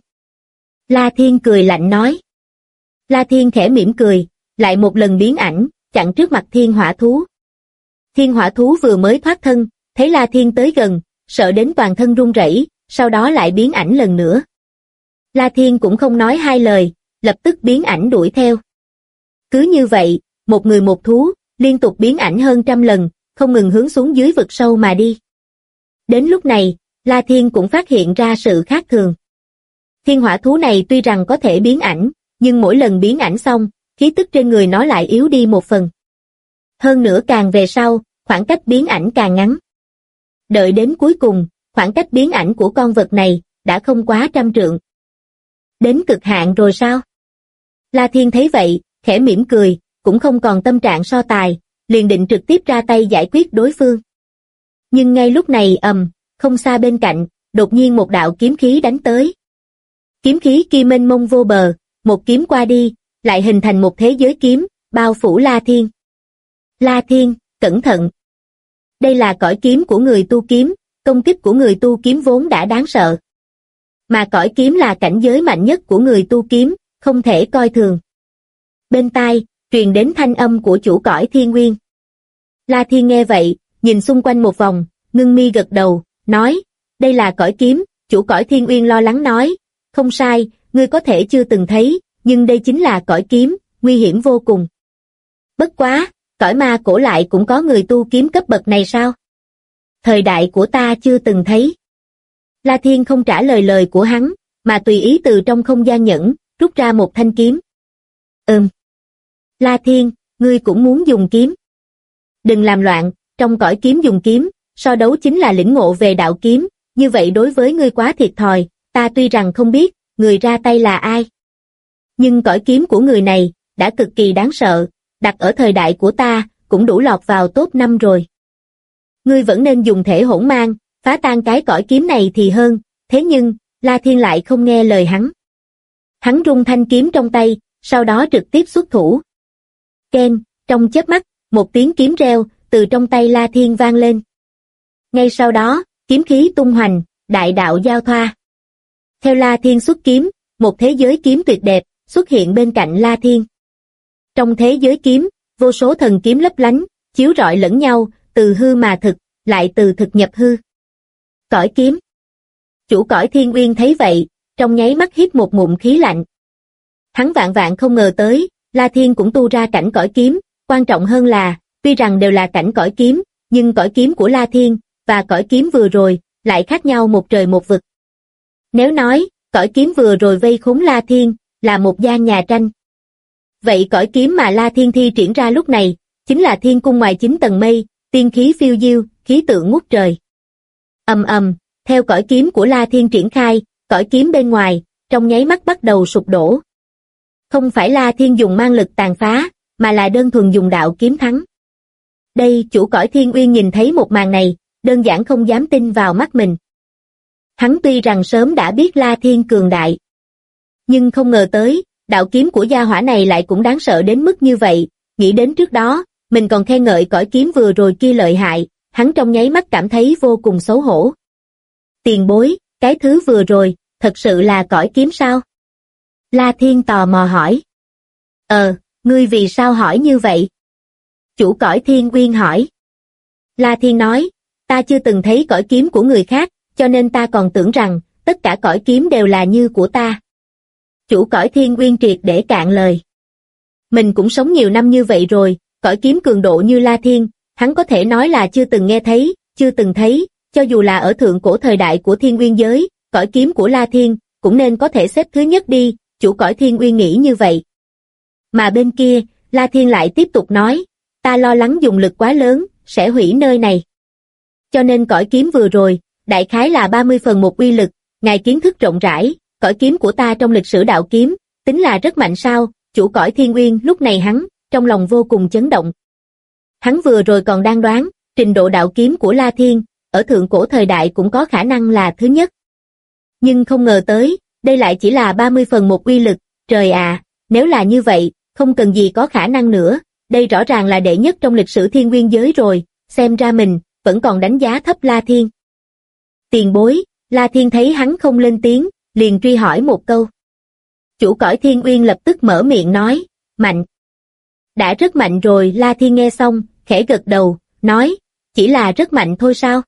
La Thiên cười lạnh nói. La Thiên khẽ mỉm cười, lại một lần biến ảnh, chặn trước mặt thiên hỏa thú. Thiên hỏa thú vừa mới thoát thân, thấy La Thiên tới gần, sợ đến toàn thân run rẩy, sau đó lại biến ảnh lần nữa. La Thiên cũng không nói hai lời, lập tức biến ảnh đuổi theo. Cứ như vậy, một người một thú, liên tục biến ảnh hơn 100 lần, không ngừng hướng xuống dưới vực sâu mà đi. Đến lúc này, La Thiên cũng phát hiện ra sự khác thường. Thiên hỏa thú này tuy rằng có thể biến ảnh, nhưng mỗi lần biến ảnh xong, khí tức trên người nó lại yếu đi một phần. Hơn nữa càng về sau, khoảng cách biến ảnh càng ngắn. Đợi đến cuối cùng, khoảng cách biến ảnh của con vật này đã không quá 100 trượng. Đến cực hạn rồi sao? La Thiên thấy vậy, khẽ mỉm cười, cũng không còn tâm trạng so tài, liền định trực tiếp ra tay giải quyết đối phương. Nhưng ngay lúc này không xa bên cạnh, đột nhiên một đạo kiếm khí đánh tới. Kiếm khí kia mênh mông vô bờ, một kiếm qua đi, lại hình thành một thế giới kiếm, bao phủ La Thiên. La Thiên, cẩn thận! Đây là cõi kiếm của người tu kiếm, công kích của người tu kiếm vốn đã đáng sợ. Mà cõi kiếm là cảnh giới mạnh nhất của người tu kiếm, không thể coi thường. Bên tai, truyền đến thanh âm của chủ cõi thiên nguyên. La Thiên nghe vậy, nhìn xung quanh một vòng, ngưng mi gật đầu, nói, đây là cõi kiếm, chủ cõi thiên nguyên lo lắng nói, không sai, ngươi có thể chưa từng thấy, nhưng đây chính là cõi kiếm, nguy hiểm vô cùng. Bất quá, cõi ma cổ lại cũng có người tu kiếm cấp bậc này sao? Thời đại của ta chưa từng thấy. La Thiên không trả lời lời của hắn, mà tùy ý từ trong không gian nhẫn, rút ra một thanh kiếm. La Thiên, ngươi cũng muốn dùng kiếm. Đừng làm loạn, trong cõi kiếm dùng kiếm, so đấu chính là lĩnh ngộ về đạo kiếm, như vậy đối với ngươi quá thiệt thòi, ta tuy rằng không biết, người ra tay là ai. Nhưng cõi kiếm của người này, đã cực kỳ đáng sợ, đặt ở thời đại của ta, cũng đủ lọt vào top 5 rồi. Ngươi vẫn nên dùng thể hỗn mang, phá tan cái cõi kiếm này thì hơn, thế nhưng, La Thiên lại không nghe lời hắn. Hắn rung thanh kiếm trong tay, sau đó trực tiếp xuất thủ. Keng, trong chớp mắt, một tiếng kiếm reo, từ trong tay La Thiên vang lên. Ngay sau đó, kiếm khí tung hoành, đại đạo giao thoa. Theo La Thiên xuất kiếm, một thế giới kiếm tuyệt đẹp, xuất hiện bên cạnh La Thiên. Trong thế giới kiếm, vô số thần kiếm lấp lánh, chiếu rọi lẫn nhau, từ hư mà thực, lại từ thực nhập hư. Cõi kiếm. Chủ cõi thiên uyên thấy vậy, trong nháy mắt hít một ngụm khí lạnh. Hắn vạn vạn không ngờ tới, La Thiên cũng tu ra cảnh cõi kiếm, quan trọng hơn là, tuy rằng đều là cảnh cõi kiếm, nhưng cõi kiếm của La Thiên, và cõi kiếm vừa rồi, lại khác nhau một trời một vực. Nếu nói, cõi kiếm vừa rồi vây khốn La Thiên, là một gian nhà tranh. Vậy cõi kiếm mà La Thiên thi triển ra lúc này, chính là thiên cung ngoài 9 tầng mây, tiên khí phiêu diêu, khí tượng ngút trời. Theo cõi kiếm của La Thiên triển khai, cõi kiếm bên ngoài, trong nháy mắt bắt đầu sụp đổ. Không phải La Thiên dùng mang lực tàn phá, mà là đơn thuần dùng đạo kiếm thắng. Đây, chủ cõi thiên uyên nhìn thấy một màn này, đơn giản không dám tin vào mắt mình. Hắn tuy rằng sớm đã biết La Thiên cường đại, nhưng không ngờ tới, đạo kiếm của gia hỏa này lại cũng đáng sợ đến mức như vậy, nghĩ đến trước đó, mình còn khen ngợi cõi kiếm vừa rồi kia lợi hại, hắn trong nháy mắt cảm thấy vô cùng xấu hổ. Tiền bối, cái thứ vừa rồi, thật sự là cõi kiếm sao? La Thiên tò mò hỏi. Ngươi vì sao hỏi như vậy? Chủ cõi thiên uyên hỏi. La Thiên nói, ta chưa từng thấy cõi kiếm của người khác, cho nên ta còn tưởng rằng, tất cả cõi kiếm đều là như của ta. Chủ cõi thiên uyên triệt để cạn lời. Mình cũng sống nhiều năm như vậy rồi, cõi kiếm cường độ như La Thiên, hắn có thể nói là chưa từng nghe thấy, chưa từng thấy, cho dù là ở thượng cổ thời đại của thiên nguyên giới, cõi kiếm của La Thiên, cũng nên có thể xếp thứ nhất đi, chủ cõi thiên uyên nghĩ như vậy. Mà bên kia, La Thiên lại tiếp tục nói, ta lo lắng dùng lực quá lớn, sẽ hủy nơi này. Cho nên cõi kiếm vừa rồi, đại khái là 30 phần 1 uy lực, ngài kiến thức rộng rãi, cõi kiếm của ta trong lịch sử đạo kiếm, tính là rất mạnh sao? Chủ cõi Thiên Uyên lúc này hắn, trong lòng vô cùng chấn động. Hắn vừa rồi còn đang đoán, trình độ đạo kiếm của La Thiên, ở thượng cổ thời đại cũng có khả năng là thứ nhất. Nhưng không ngờ tới, đây lại chỉ là 30/1 uy lực, trời ạ, nếu là như vậy, không cần gì có khả năng nữa, đây rõ ràng là đệ nhất trong lịch sử thiên nguyên giới rồi, xem ra mình, vẫn còn đánh giá thấp La Thiên. Tiền bối, La Thiên thấy hắn không lên tiếng, liền truy hỏi một câu. Chủ cõi Thiên Uyên lập tức mở miệng nói, mạnh. Đã rất mạnh rồi. La Thiên nghe xong, khẽ gật đầu, nói, chỉ là rất mạnh thôi sao?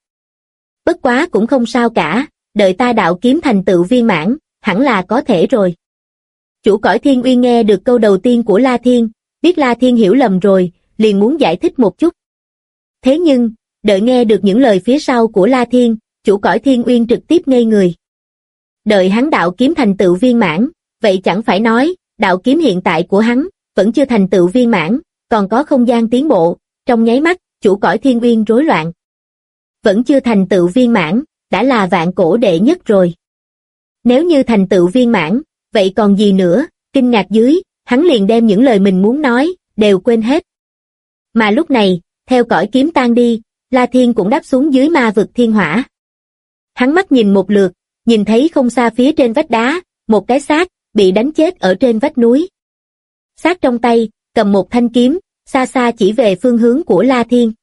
Bất quá cũng không sao cả, đợi ta đạo kiếm thành tựu viên mãn, hẳn là có thể rồi. Chủ cõi Thiên Uyên nghe được câu đầu tiên của La Thiên, biết La Thiên hiểu lầm rồi, liền muốn giải thích một chút. Thế nhưng, đợi nghe được những lời phía sau của La Thiên, chủ cõi Thiên Uyên trực tiếp ngây người. Đợi hắn đạo kiếm thành tựu viên mãn, vậy chẳng phải nói, đạo kiếm hiện tại của hắn, vẫn chưa thành tựu viên mãn, còn có không gian tiến bộ, trong nháy mắt, chủ cõi Thiên Uyên rối loạn. Vẫn chưa thành tựu viên mãn, đã là vạn cổ đệ nhất rồi. Nếu như thành tựu viên mãn, vậy còn gì nữa? Kinh ngạc dưới, hắn liền đem những lời mình muốn nói, đều quên hết. Mà lúc này, theo cõi kiếm tan đi, La Thiên cũng đáp xuống dưới ma vực thiên hỏa. Hắn mắt nhìn một lượt, nhìn thấy không xa phía trên vách đá, một cái xác, bị đánh chết ở trên vách núi. Xác trong tay, cầm một thanh kiếm, xa xa chỉ về phương hướng của La Thiên.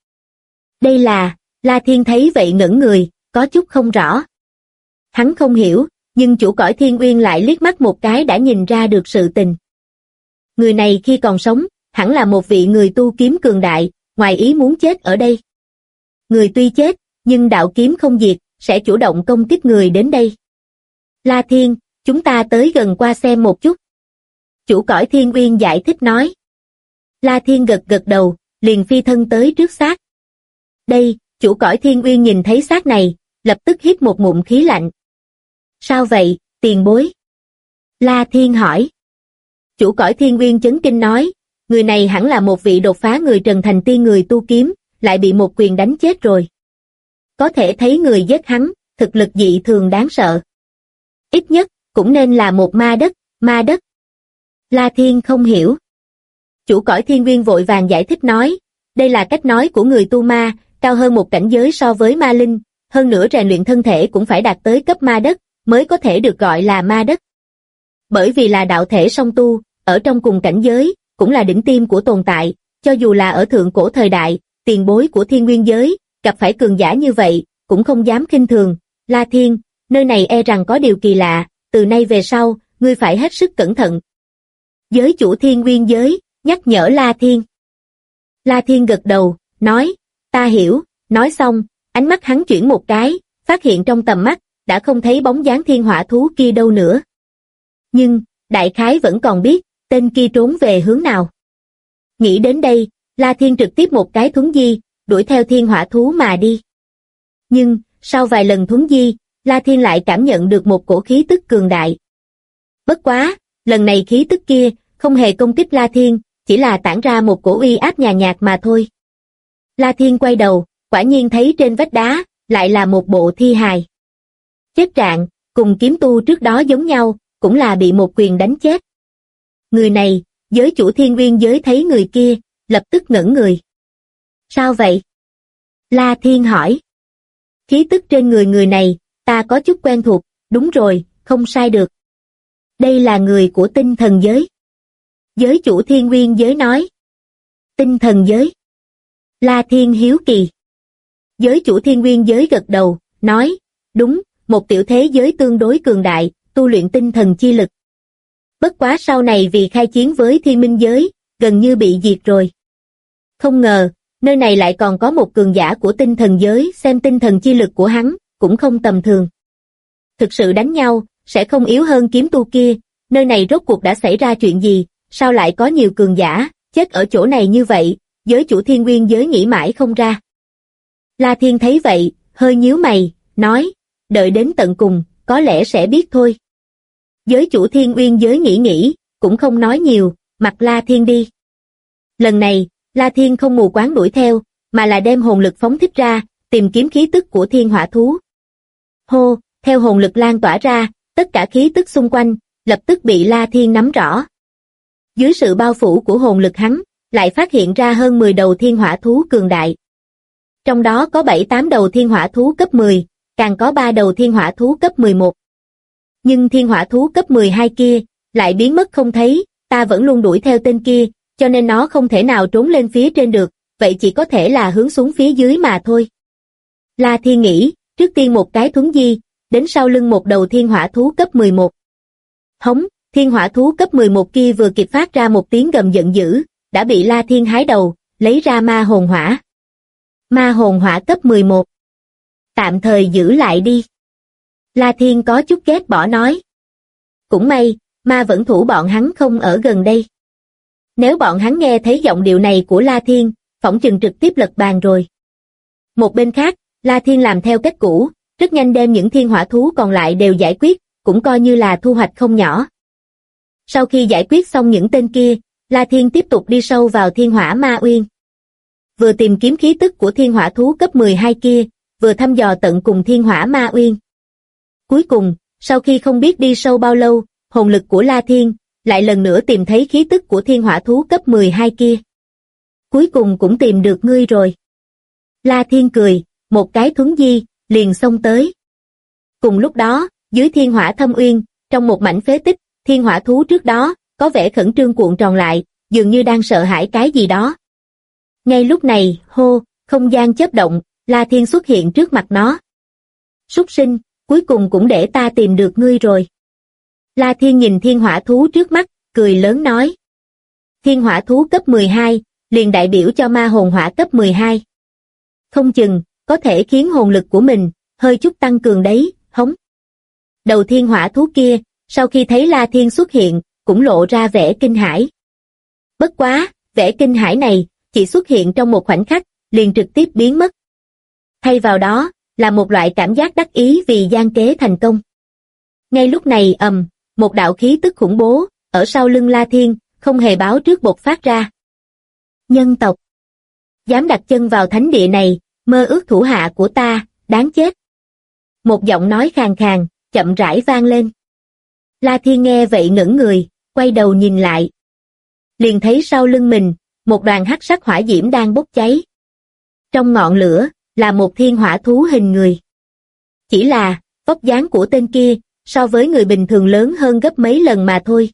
Đây là, La Thiên thấy vậy ngẩn người, có chút không rõ. Hắn không hiểu, nhưng chủ cõi Thiên Uyên lại liếc mắt một cái đã nhìn ra được sự tình. Người này khi còn sống, hẳn là một vị người tu kiếm cường đại, ngoài ý muốn chết ở đây. Người tuy chết, nhưng đạo kiếm không diệt, sẽ chủ động công kích người đến đây. La Thiên, chúng ta tới gần qua xem một chút. Chủ cõi Thiên Uyên giải thích nói. La Thiên gật gật đầu, liền phi thân tới trước xác. Đây, chủ cõi Thiên Uyên nhìn thấy xác này, lập tức hít một ngụm khí lạnh. Sao vậy, tiền bối? La Thiên hỏi. Chủ cõi Thiên Uyên chấn kinh nói, người này hẳn là một vị đột phá người Trần Thành Tiên người tu kiếm, lại bị một quyền đánh chết rồi. Có thể thấy người giết hắn, thực lực dị thường đáng sợ. Ít nhất, cũng nên là một ma đất. La Thiên không hiểu. Chủ cõi Thiên Uyên vội vàng giải thích nói, đây là cách nói của người tu ma, cao hơn một cảnh giới so với ma linh, hơn nữa rèn luyện thân thể cũng phải đạt tới cấp ma đất, mới có thể được gọi là ma đất. Bởi vì là đạo thể song tu, ở trong cùng cảnh giới, cũng là đỉnh tiêm của tồn tại, cho dù là ở thượng cổ thời đại, tiền bối của thiên nguyên giới, gặp phải cường giả như vậy, cũng không dám khinh thường. La Thiên, nơi này e rằng có điều kỳ lạ, từ nay về sau, ngươi phải hết sức cẩn thận. Giới chủ thiên nguyên giới, nhắc nhở La Thiên. La Thiên gật đầu, nói, ta hiểu, nói xong, ánh mắt hắn chuyển một cái, phát hiện trong tầm mắt, đã không thấy bóng dáng thiên hỏa thú kia đâu nữa. Nhưng, đại khái vẫn còn biết, tên kia trốn về hướng nào. Nghĩ đến đây, La Thiên trực tiếp một cái thuấn di, đuổi theo thiên hỏa thú mà đi. Nhưng, sau vài lần thuấn di, La Thiên lại cảm nhận được một cổ khí tức cường đại. Bất quá, lần này khí tức kia, không hề công kích La Thiên, chỉ là tản ra một cổ uy áp nhàn nhạt mà thôi. La Thiên quay đầu, quả nhiên thấy trên vách đá, lại là một bộ thi hài. Chết trạng, cùng kiếm tu trước đó giống nhau, cũng là bị một quyền đánh chết. Người này, giới chủ thiên nguyên giới thấy người kia, lập tức ngẩn người. Sao vậy? La Thiên hỏi. Khí tức trên người này, ta có chút quen thuộc, đúng rồi, không sai được. Đây là người của tinh thần giới. Giới chủ thiên nguyên giới nói. Tinh thần giới. La Thiên hiếu kỳ. Giới chủ thiên nguyên giới gật đầu, nói, đúng, một tiểu thế giới tương đối cường đại, tu luyện tinh thần chi lực. Bất quá sau này vì khai chiến với thiên minh giới, gần như bị diệt rồi. Không ngờ, nơi này lại còn có một cường giả của tinh thần giới, xem tinh thần chi lực của hắn, cũng không tầm thường. Thực sự đánh nhau, sẽ không yếu hơn kiếm tu kia, nơi này rốt cuộc đã xảy ra chuyện gì, sao lại có nhiều cường giả, chết ở chỗ này như vậy, giới chủ thiên nguyên giới nghĩ mãi không ra. La Thiên thấy vậy, hơi nhíu mày, nói, đợi đến tận cùng, có lẽ sẽ biết thôi. Giới chủ thiên nguyên giới nghĩ, cũng không nói nhiều, mặc La Thiên đi. Lần này, La Thiên không mù quáng đuổi theo, mà là đem hồn lực phóng thích ra, tìm kiếm khí tức của thiên hỏa thú. Hô, theo hồn lực lan tỏa ra, tất cả khí tức xung quanh, lập tức bị La Thiên nắm rõ. Dưới sự bao phủ của hồn lực hắn, lại phát hiện ra hơn 10 đầu thiên hỏa thú cường đại. Trong đó có 7-8 đầu thiên hỏa thú cấp 10, càng có 3 đầu thiên hỏa thú cấp 11. Nhưng thiên hỏa thú cấp 12 kia, lại biến mất không thấy, ta vẫn luôn đuổi theo tên kia, cho nên nó không thể nào trốn lên phía trên được, vậy chỉ có thể là hướng xuống phía dưới mà thôi. La Thiên nghĩ, trước tiên một cái thuấn di, đến sau lưng một đầu thiên hỏa thú cấp 11. Hống, thiên hỏa thú cấp 11 kia vừa kịp phát ra một tiếng gầm giận dữ, đã bị La Thiên hái đầu, lấy ra ma hồn hỏa. Ma hồn hỏa cấp 11. Tạm thời giữ lại đi. La Thiên có chút ghét bỏ nói. Cũng may, ma vẫn thủ bọn hắn không ở gần đây. Nếu bọn hắn nghe thấy giọng điệu này của La Thiên, phỏng chừng trực tiếp lật bàn rồi. Một bên khác, La Thiên làm theo cách cũ, rất nhanh đem những thiên hỏa thú còn lại đều giải quyết, cũng coi như là thu hoạch không nhỏ. Sau khi giải quyết xong những tên kia, La Thiên tiếp tục đi sâu vào thiên hỏa ma uyên. Vừa tìm kiếm khí tức của thiên hỏa thú cấp 12 kia, vừa thăm dò tận cùng thiên hỏa ma uyên. Cuối cùng, sau khi không biết đi sâu bao lâu, hồn lực của La Thiên lại lần nữa tìm thấy khí tức của thiên hỏa thú cấp 12 kia. Cuối cùng cũng tìm được ngươi rồi. La Thiên cười, một cái thuấn di, liền xông tới. Cùng lúc đó, dưới thiên hỏa thâm uyên, trong một mảnh phế tích, thiên hỏa thú trước đó, có vẻ khẩn trương cuộn tròn lại, dường như đang sợ hãi cái gì đó. Ngay lúc này, hô, không gian chớp động, La Thiên xuất hiện trước mặt nó. Súc sinh, cuối cùng cũng để ta tìm được ngươi rồi. La Thiên nhìn thiên hỏa thú trước mắt, cười lớn nói. Thiên hỏa thú cấp 12, liền đại biểu cho ma hồn hỏa cấp 12. Không chừng, có thể khiến hồn lực của mình, hơi chút tăng cường đấy, hống. Đầu thiên hỏa thú kia, sau khi thấy La Thiên xuất hiện, cũng lộ ra vẻ kinh hãi. Bất quá, vẻ kinh hãi này, chỉ xuất hiện trong một khoảnh khắc, liền trực tiếp biến mất. Thay vào đó, là một loại cảm giác đắc ý vì gian kế thành công. Ngay lúc này một đạo khí tức khủng bố, ở sau lưng La Thiên, không hề báo trước bộc phát ra. Nhân tộc. Dám đặt chân vào thánh địa này, mơ ước thủ hạ của ta, đáng chết. Một giọng nói khàn khàn, chậm rãi vang lên. La Thiên nghe vậy ngẩng người, quay đầu nhìn lại. Liền thấy sau lưng mình, một đoàn hắc sắc hỏa diễm đang bốc cháy. Trong ngọn lửa, là một thiên hỏa thú hình người. Chỉ là, vóc dáng của tên kia, so với người bình thường lớn hơn gấp mấy lần mà thôi.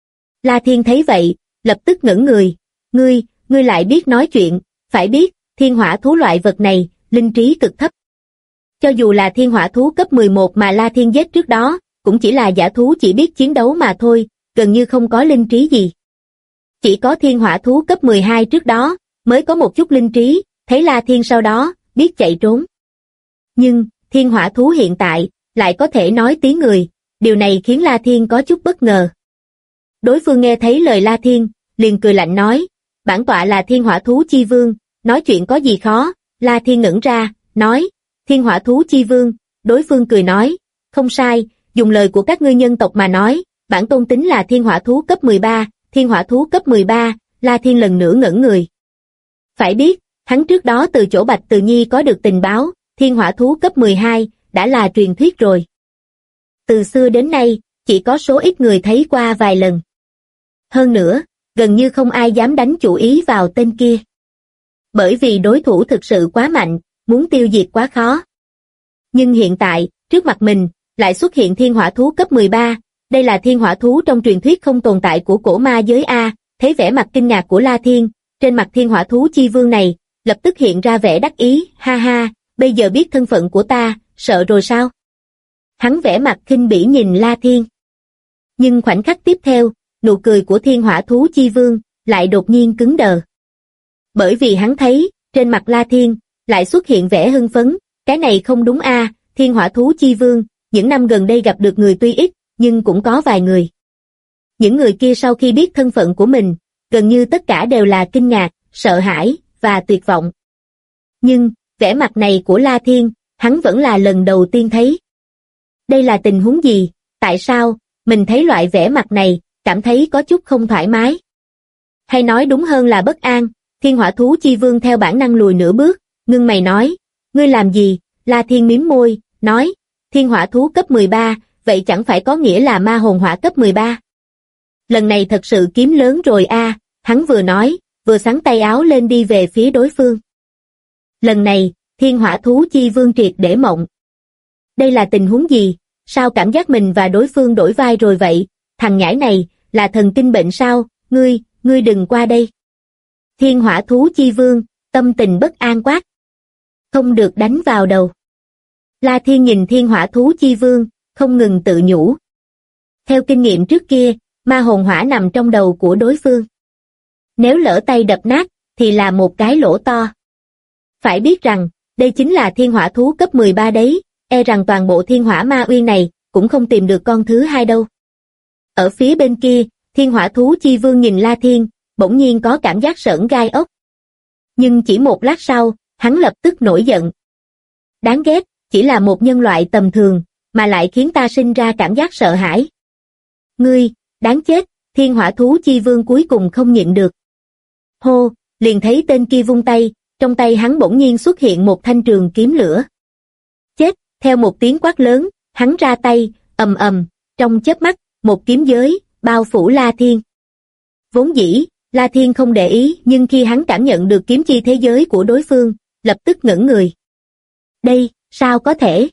La Thiên thấy vậy, lập tức ngẩng người. Ngươi lại biết nói chuyện, phải biết, thiên hỏa thú loại vật này, linh trí cực thấp. Cho dù là thiên hỏa thú cấp 11 mà La Thiên giết trước đó, cũng chỉ là giả thú chỉ biết chiến đấu mà thôi, gần như không có linh trí gì. Chỉ có thiên hỏa thú cấp 12 trước đó, mới có một chút linh trí, thấy La Thiên sau đó, biết chạy trốn. Nhưng, thiên hỏa thú hiện tại, lại có thể nói tiếng người, điều này khiến La Thiên có chút bất ngờ. Đối phương nghe thấy lời La Thiên, liền cười lạnh nói, bản tọa là thiên hỏa thú chi vương, nói chuyện có gì khó. La Thiên ngẩn ra, nói, thiên hỏa thú chi vương. Đối phương cười nói, không sai, dùng lời của các ngươi nhân tộc mà nói, bản tôn tính là thiên hỏa thú cấp 13, thiên hỏa thú cấp 13, La Thiên lần nữa ngẩn người. Phải biết, hắn trước đó từ chỗ Bạch Từ Nhi có được tình báo, thiên hỏa thú cấp 12, đã là truyền thuyết rồi. Từ xưa đến nay, chỉ có số ít người thấy qua vài lần. Hơn nữa, gần như không ai dám đánh chủ ý vào tên kia. Bởi vì đối thủ thực sự quá mạnh, muốn tiêu diệt quá khó. Nhưng hiện tại, trước mặt mình, lại xuất hiện thiên hỏa thú cấp 13, đây là thiên hỏa thú trong truyền thuyết không tồn tại của cổ ma giới A. Thấy vẻ mặt kinh ngạc của La Thiên, trên mặt thiên hỏa thú chi vương này, lập tức hiện ra vẻ đắc ý, ha ha, bây giờ biết thân phận của ta, sợ rồi sao? Hắn vẻ mặt khinh bỉ nhìn La Thiên. Nhưng khoảnh khắc tiếp theo, nụ cười của thiên hỏa thú chi vương, lại đột nhiên cứng đờ. Bởi vì hắn thấy, trên mặt La Thiên, lại xuất hiện vẻ hưng phấn, cái này không đúng a, thiên hỏa thú chi vương, những năm gần đây gặp được người tuy ít, nhưng cũng có vài người. Những người kia sau khi biết thân phận của mình, gần như tất cả đều là kinh ngạc, sợ hãi, và tuyệt vọng. Nhưng, vẻ mặt này của La Thiên, hắn vẫn là lần đầu tiên thấy. Đây là tình huống gì, tại sao, mình thấy loại vẻ mặt này, cảm thấy có chút không thoải mái. Hay nói đúng hơn là bất an, thiên hỏa thú chi vương theo bản năng lùi nửa bước, ngưng mày nói, ngươi làm gì, La Thiên mím môi, nói, thiên hỏa thú cấp 13, vậy chẳng phải có nghĩa là ma hồn hỏa cấp 13. Lần này thật sự kiếm lớn rồi a, hắn vừa nói, vừa xắn tay áo lên đi về phía đối phương. Lần này, thiên hỏa thú chi vương triệt để mộng. Đây là tình huống gì, sao cảm giác mình và đối phương đổi vai rồi vậy, thằng nhãi này, là thần kinh bệnh sao, ngươi đừng qua đây. Thiên hỏa thú chi vương, tâm tình bất an quát. Không được đánh vào đầu. La Thiên nhìn thiên hỏa thú chi vương, không ngừng tự nhủ. Theo kinh nghiệm trước kia, ma hồn hỏa nằm trong đầu của đối phương. Nếu lỡ tay đập nát, thì là một cái lỗ to. Phải biết rằng, đây chính là thiên hỏa thú cấp 13 đấy, e rằng toàn bộ thiên hỏa ma uyên này, cũng không tìm được con thứ hai đâu. Ở phía bên kia, thiên hỏa thú chi vương nhìn La Thiên, bỗng nhiên có cảm giác sởn gai ốc. Nhưng chỉ một lát sau, hắn lập tức nổi giận. Đáng ghét, chỉ là một nhân loại tầm thường, mà lại khiến ta sinh ra cảm giác sợ hãi. Ngươi, đáng chết, thiên hỏa thú chi vương cuối cùng không nhịn được. Hô, liền thấy tên kia vung tay, trong tay hắn bỗng nhiên xuất hiện một thanh trường kiếm lửa. Chết, theo một tiếng quát lớn, hắn ra tay, ầm ầm, trong chớp mắt, một kiếm giới, bao phủ La Thiên. Vốn dĩ, La Thiên không để ý, nhưng khi hắn cảm nhận được kiếm chi thế giới của đối phương, lập tức ngẩn người. Đây, sao có thể?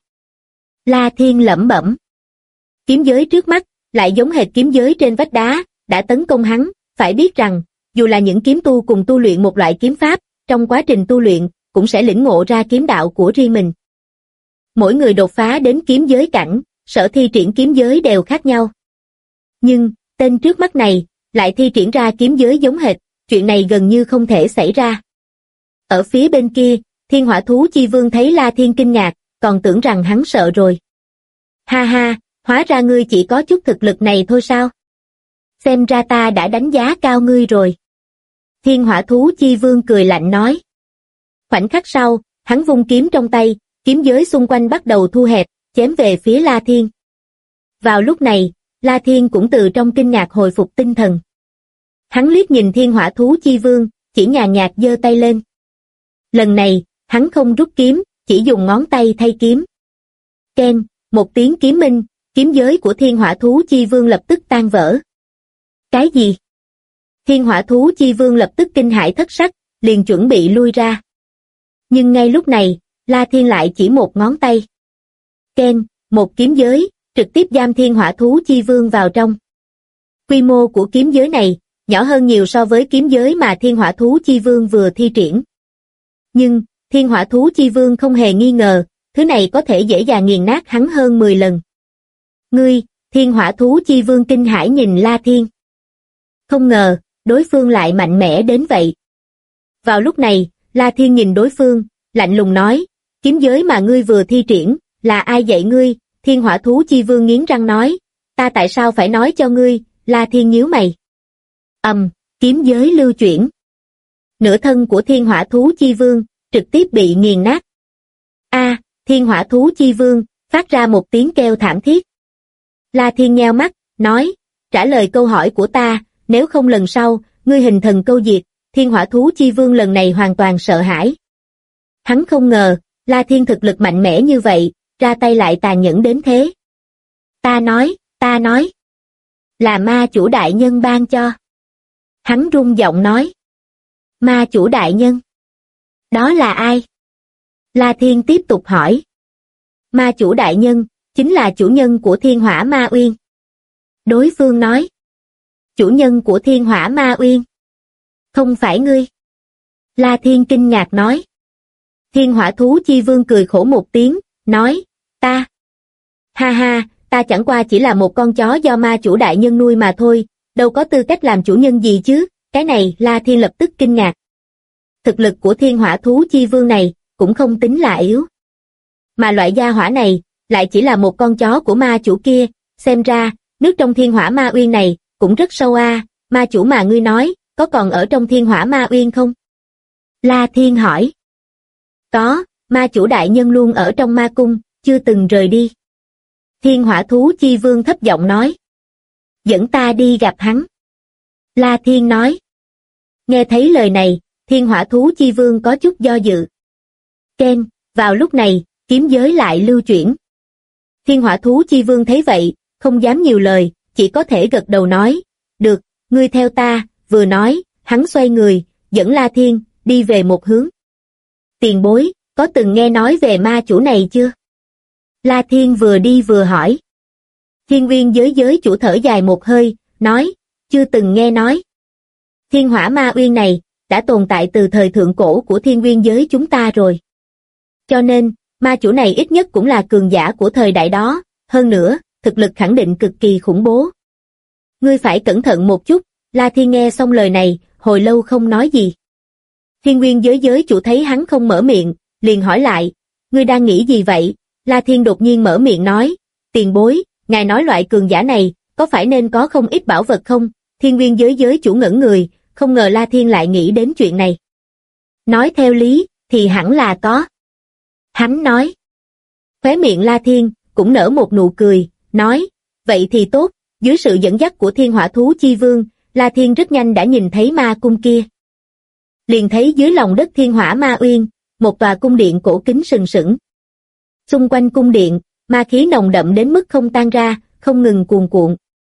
La Thiên lẩm bẩm. Kiếm giới trước mắt, lại giống hệt kiếm giới trên vách đá, đã tấn công hắn, phải biết rằng, dù là những kiếm tu cùng tu luyện một loại kiếm pháp, trong quá trình tu luyện, cũng sẽ lĩnh ngộ ra kiếm đạo của riêng mình. Mỗi người đột phá đến kiếm giới cảnh, sở thi triển kiếm giới đều khác nhau. Nhưng, tên trước mắt này, lại thi triển ra kiếm giới giống hệt, chuyện này gần như không thể xảy ra. Ở phía bên kia, thiên hỏa thú chi vương thấy La Thiên kinh ngạc, còn tưởng rằng hắn sợ rồi. Ha ha, hóa ra ngươi chỉ có chút thực lực này thôi sao? Xem ra ta đã đánh giá cao ngươi rồi. Thiên hỏa thú chi vương cười lạnh nói. Khoảnh khắc sau, hắn vung kiếm trong tay, kiếm giới xung quanh bắt đầu thu hẹp, chém về phía La Thiên. Vào lúc này, La Thiên cũng từ trong kinh ngạc hồi phục tinh thần. Hắn liếc nhìn thiên hỏa thú chi vương, chỉ nhàn nhạt giơ tay lên. Lần này, hắn không rút kiếm, chỉ dùng ngón tay thay kiếm. Keng, một tiếng kiếm minh, kiếm giới của thiên hỏa thú chi vương lập tức tan vỡ. Cái gì? Thiên hỏa thú chi vương lập tức kinh hãi thất sắc, liền chuẩn bị lui ra. Nhưng ngay lúc này, La Thiên lại chỉ một ngón tay. Keng, một kiếm giới, trực tiếp giam thiên hỏa thú chi vương vào trong. Quy mô của kiếm giới này, nhỏ hơn nhiều so với kiếm giới mà thiên hỏa thú chi vương vừa thi triển. Nhưng, thiên hỏa thú chi vương không hề nghi ngờ, thứ này có thể dễ dàng nghiền nát hắn hơn 10 lần. Ngươi, thiên hỏa thú chi vương kinh hãi nhìn La Thiên. Không ngờ, đối phương lại mạnh mẽ đến vậy. Vào lúc này, La Thiên nhìn đối phương, lạnh lùng nói, kiếm giới mà ngươi vừa thi triển, là ai dạy ngươi? Thiên hỏa thú chi vương nghiến răng nói, ta tại sao phải nói cho ngươi? La Thiên nhíu mày. Kiếm giới lưu chuyển. Nửa thân của thiên hỏa thú chi vương, trực tiếp bị nghiền nát. Thiên hỏa thú chi vương, phát ra một tiếng kêu thảm thiết. La Thiên nheo mắt, nói, trả lời câu hỏi của ta, nếu không lần sau, ngươi hình thần câu diệt. Thiên hỏa thú chi vương lần này hoàn toàn sợ hãi. Hắn không ngờ, La Thiên thực lực mạnh mẽ như vậy, ra tay lại tàn nhẫn đến thế. Ta nói, là ma chủ đại nhân ban cho. Hắn rung giọng nói. Ma chủ đại nhân? Đó là ai? La Thiên tiếp tục hỏi. Ma chủ đại nhân, chính là chủ nhân của thiên hỏa ma uyên. Đối phương nói. Chủ nhân của thiên hỏa ma uyên? Không phải ngươi. La Thiên kinh ngạc nói. Thiên hỏa thú chi vương cười khổ một tiếng, nói, ta. Ha ha, ta chẳng qua chỉ là một con chó do ma chủ đại nhân nuôi mà thôi, đâu có tư cách làm chủ nhân gì chứ, cái này La Thiên lập tức kinh ngạc. Thực lực của thiên hỏa thú chi vương này, cũng không tính là yếu. Mà loại gia hỏa này, lại chỉ là một con chó của ma chủ kia, xem ra, nước trong thiên hỏa ma uyên này, cũng rất sâu a. Ma chủ mà ngươi nói, có còn ở trong thiên hỏa ma uyên không? La Thiên hỏi. Có, ma chủ đại nhân luôn ở trong ma cung, chưa từng rời đi. Thiên hỏa thú chi vương thấp giọng nói. Dẫn ta đi gặp hắn. La Thiên nói. Nghe thấy lời này, thiên hỏa thú chi vương có chút do dự. Keng, vào lúc này, kiếm giới lại lưu chuyển. Thiên hỏa thú chi vương thấy vậy, không dám nhiều lời, chỉ có thể gật đầu nói, được, ngươi theo ta, vừa nói, hắn xoay người, dẫn La Thiên, đi về một hướng. Tiền bối, có từng nghe nói về ma chủ này chưa? La Thiên vừa đi vừa hỏi. Thiên Nguyên giới chủ thở dài một hơi, nói, chưa từng nghe nói. Thiên hỏa ma uyên này, đã tồn tại từ thời thượng cổ của thiên nguyên giới chúng ta rồi. Cho nên, ma chủ này ít nhất cũng là cường giả của thời đại đó, hơn nữa, thực lực khẳng định cực kỳ khủng bố. Ngươi phải cẩn thận một chút, La Thiên nghe xong lời này, hồi lâu không nói gì. Thiên Nguyên giới chủ thấy hắn không mở miệng, liền hỏi lại, ngươi đang nghĩ gì vậy? La Thiên đột nhiên mở miệng nói, tiền bối, ngài nói loại cường giả này, có phải nên có không ít bảo vật không? Thiên Nguyên giới chủ ngẩn người, không ngờ La Thiên lại nghĩ đến chuyện này. Nói theo lý, thì hẳn là có. Hắn nói. Khóe miệng La Thiên, cũng nở một nụ cười, nói, vậy thì tốt, dưới sự dẫn dắt của thiên hỏa thú chi vương, La Thiên rất nhanh đã nhìn thấy ma cung kia. Liền thấy dưới lòng đất thiên hỏa ma uyên, một tòa cung điện cổ kính sừng sững. Xung quanh cung điện, ma khí nồng đậm đến mức không tan ra, không ngừng cuồn cuộn.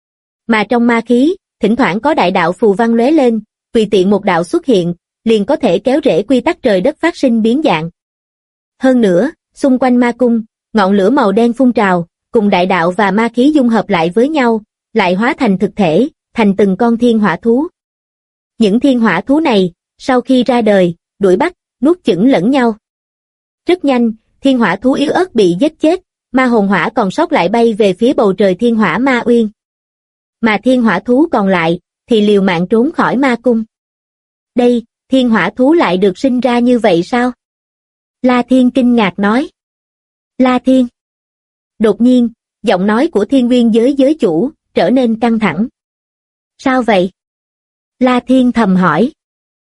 Mà trong ma khí, thỉnh thoảng có đại đạo phù văn lóe lên, tùy tiện một đạo xuất hiện, liền có thể kéo rễ quy tắc trời đất phát sinh biến dạng. Hơn nữa, xung quanh ma cung, ngọn lửa màu đen phun trào, cùng đại đạo và ma khí dung hợp lại với nhau, lại hóa thành thực thể, thành từng con thiên hỏa thú. Những thiên hỏa thú này, sau khi ra đời, đuổi bắt, nuốt chửng lẫn nhau. Rất nhanh, thiên hỏa thú yếu ớt bị giết chết, ma hồn hỏa còn sót lại bay về phía bầu trời thiên hỏa ma uyên. Mà thiên hỏa thú còn lại, thì liều mạng trốn khỏi ma cung. Đây, thiên hỏa thú lại được sinh ra như vậy sao? La Thiên kinh ngạc nói. La Thiên. Đột nhiên, giọng nói của thiên nguyên giới chủ, trở nên căng thẳng. Sao vậy? La Thiên thầm hỏi.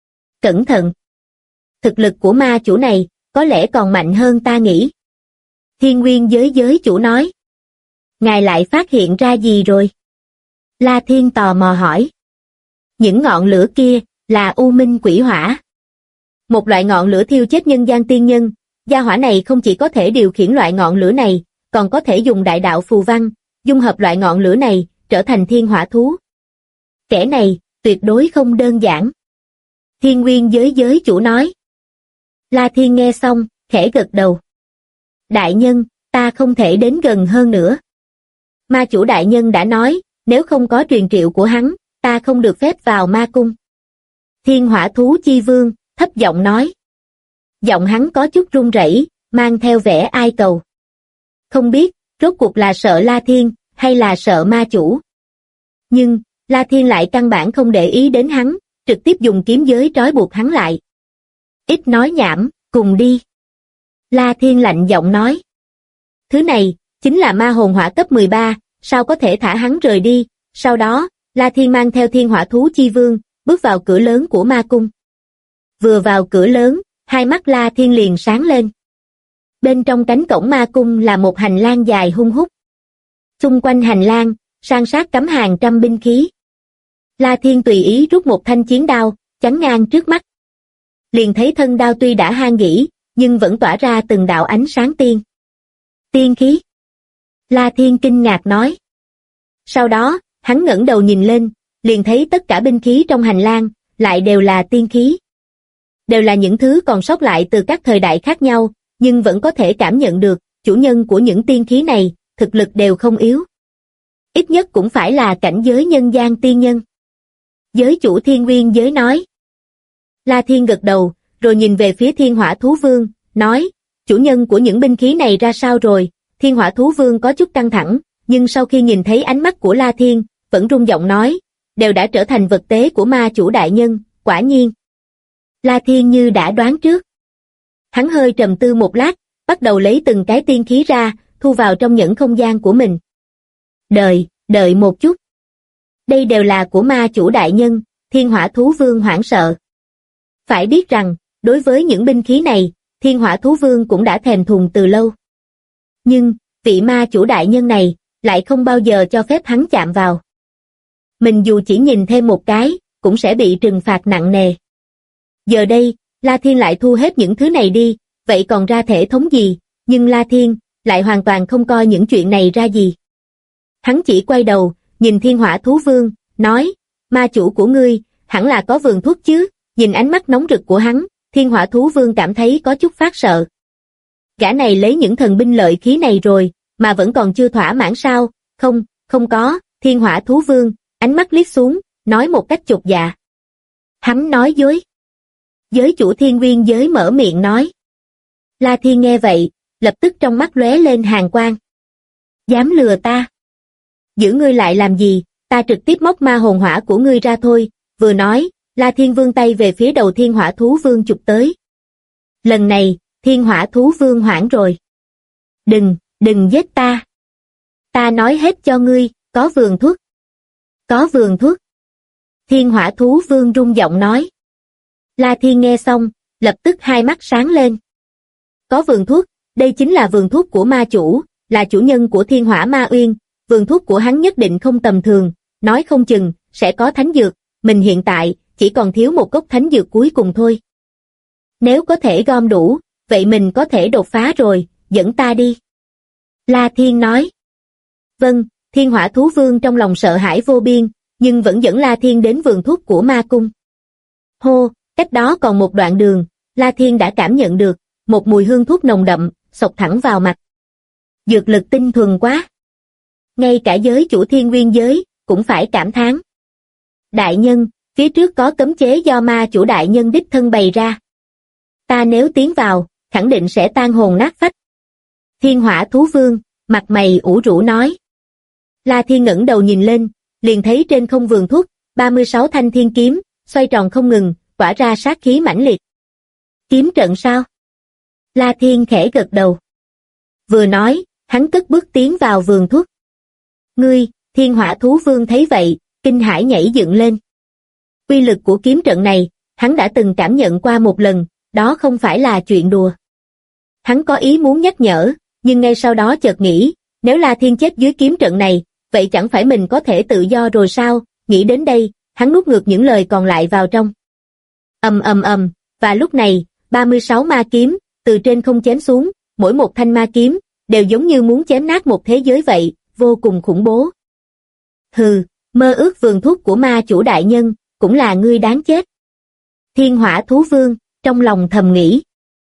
Cẩn thận. Thực lực của ma chủ này, có lẽ còn mạnh hơn ta nghĩ. Thiên nguyên giới chủ nói. Ngài lại phát hiện ra gì rồi? La Thiên tò mò hỏi. Những ngọn lửa kia, là u minh quỷ hỏa. Một loại ngọn lửa thiêu chết nhân gian tiên nhân, gia hỏa này không chỉ có thể điều khiển loại ngọn lửa này, còn có thể dùng đại đạo phù văn, dung hợp loại ngọn lửa này, trở thành thiên hỏa thú. Kẻ này, tuyệt đối không đơn giản. Thiên nguyên giới chủ nói. La Thiên nghe xong, khẽ gật đầu. Đại nhân, ta không thể đến gần hơn nữa. Ma chủ đại nhân đã nói, nếu không có truyền triệu của hắn, ta không được phép vào ma cung. Thiên hỏa thú chi vương, thấp giọng nói. Giọng hắn có chút run rẩy, mang theo vẻ ai cầu. Không biết, rốt cuộc là sợ La Thiên, hay là sợ ma chủ. Nhưng, La Thiên lại căn bản không để ý đến hắn, trực tiếp dùng kiếm giới trói buộc hắn lại. Ít nói nhảm, cùng đi. La Thiên lạnh giọng nói. Thứ này, chính là ma hồn hỏa cấp 13, sao có thể thả hắn rời đi. Sau đó, La Thiên mang theo thiên hỏa thú chi vương, bước vào cửa lớn của ma cung. Vừa vào cửa lớn, hai mắt La Thiên liền sáng lên. Bên trong cánh cổng ma cung là một hành lang dài hun hút. Xung quanh hành lang, san sát cắm hàng trăm binh khí. La Thiên tùy ý rút một thanh chiến đao, chắn ngang trước mắt. Liền thấy thân đao tuy đã han gỉ, nhưng vẫn tỏa ra từng đạo ánh sáng tiên. Tiên khí. La Thiên kinh ngạc nói. Sau đó, hắn ngẩng đầu nhìn lên, liền thấy tất cả binh khí trong hành lang, lại đều là tiên khí. Đều là những thứ còn sót lại từ các thời đại khác nhau, nhưng vẫn có thể cảm nhận được, chủ nhân của những tiên khí này, thực lực đều không yếu. Ít nhất cũng phải là cảnh giới nhân gian tiên nhân. Giới chủ thiên nguyên giới nói. La Thiên gật đầu, rồi nhìn về phía thiên hỏa thú vương, nói, chủ nhân của những binh khí này ra sao rồi? Thiên hỏa thú vương có chút căng thẳng, nhưng sau khi nhìn thấy ánh mắt của La Thiên, vẫn rung giọng nói, đều đã trở thành vật tế của ma chủ đại nhân, quả nhiên. La Thiên như đã đoán trước. Hắn hơi trầm tư một lát, bắt đầu lấy từng cái tiên khí ra, thu vào trong nhẫn không gian của mình. Đợi một chút. Đây đều là của ma chủ đại nhân, thiên hỏa thú vương hoảng sợ. Phải biết rằng, đối với những binh khí này, thiên hỏa thú vương cũng đã thèm thuồng từ lâu. Nhưng, vị ma chủ đại nhân này, lại không bao giờ cho phép hắn chạm vào. Mình dù chỉ nhìn thêm một cái, cũng sẽ bị trừng phạt nặng nề. Giờ đây, La Thiên lại thu hết những thứ này đi, vậy còn ra thể thống gì? Nhưng La Thiên, lại hoàn toàn không coi những chuyện này ra gì. Hắn chỉ quay đầu, nhìn Thiên Hỏa Thú Vương, nói, ma chủ của ngươi, hẳn là có vườn thuốc chứ. Nhìn ánh mắt nóng rực của hắn, Thiên Hỏa Thú Vương cảm thấy có chút phát sợ. Gã này lấy những thần binh lợi khí này rồi, mà vẫn còn chưa thỏa mãn sao? Không, không có. Thiên Hỏa Thú Vương, ánh mắt liếc xuống, nói một cách chột dạ. Hắn nói dối. Giới chủ Thiên Nguyên giới mở miệng nói. La Thiên nghe vậy, lập tức trong mắt lóe lên hàn quang. Dám lừa ta? Giữ ngươi lại làm gì, ta trực tiếp móc ma hồn hỏa của ngươi ra thôi. Vừa nói, La Thiên vươn tay về phía đầu Thiên Hỏa Thú Vương chụp tới. Lần này, Thiên Hỏa Thú Vương hoảng rồi. Đừng giết ta. Ta nói hết cho ngươi, có vườn thuốc. Có vườn thuốc. Thiên Hỏa Thú Vương rung giọng nói. La Thiên nghe xong, lập tức hai mắt sáng lên. Có vườn thuốc, đây chính là vườn thuốc của ma chủ, là chủ nhân của Thiên Hỏa Ma Uyên, vườn thuốc của hắn nhất định không tầm thường, nói không chừng, sẽ có thánh dược, mình hiện tại, chỉ còn thiếu một gốc thánh dược cuối cùng thôi. Nếu có thể gom đủ, vậy mình có thể đột phá rồi, dẫn ta đi. La Thiên nói. Vâng, Thiên Hỏa Thú Vương trong lòng sợ hãi vô biên, nhưng vẫn dẫn La Thiên đến vườn thuốc của ma cung. Hô, cách đó còn một đoạn đường, La Thiên đã cảm nhận được, một mùi hương thuốc nồng đậm, xộc thẳng vào mặt. Dược lực tinh thuần quá. Ngay cả giới chủ Thiên Nguyên giới, cũng phải cảm thán. Đại nhân, phía trước có cấm chế do ma chủ đại nhân đích thân bày ra. Ta nếu tiến vào, khẳng định sẽ tan hồn nát phách. Thiên Hỏa Thú Vương, mặt mày ủ rũ nói. La Thiên ngẩng đầu nhìn lên, liền thấy trên không vườn thuốc, 36 thanh thiên kiếm, xoay tròn không ngừng, tỏa ra sát khí mãnh liệt. Kiếm trận sao? La Thiên khẽ gật đầu. Vừa nói, hắn cất bước tiến vào vườn thuốc. Ngươi, Thiên Hỏa Thú Vương thấy vậy, kinh hãi nhảy dựng lên. Uy lực của kiếm trận này, hắn đã từng cảm nhận qua một lần, đó không phải là chuyện đùa. Hắn có ý muốn nhắc nhở, nhưng ngay sau đó chợt nghĩ, nếu La Thiên chết dưới kiếm trận này, vậy chẳng phải mình có thể tự do rồi sao? Nghĩ đến đây, hắn nuốt ngược những lời còn lại vào trong. Ầm, và lúc này, 36 ma kiếm, từ trên không chém xuống, mỗi một thanh ma kiếm, đều giống như muốn chém nát một thế giới vậy, vô cùng khủng bố. Hừ, mơ ước vườn thuốc của ma chủ đại nhân, cũng là ngươi đáng chết. Thiên Hỏa Thú Vương, trong lòng thầm nghĩ.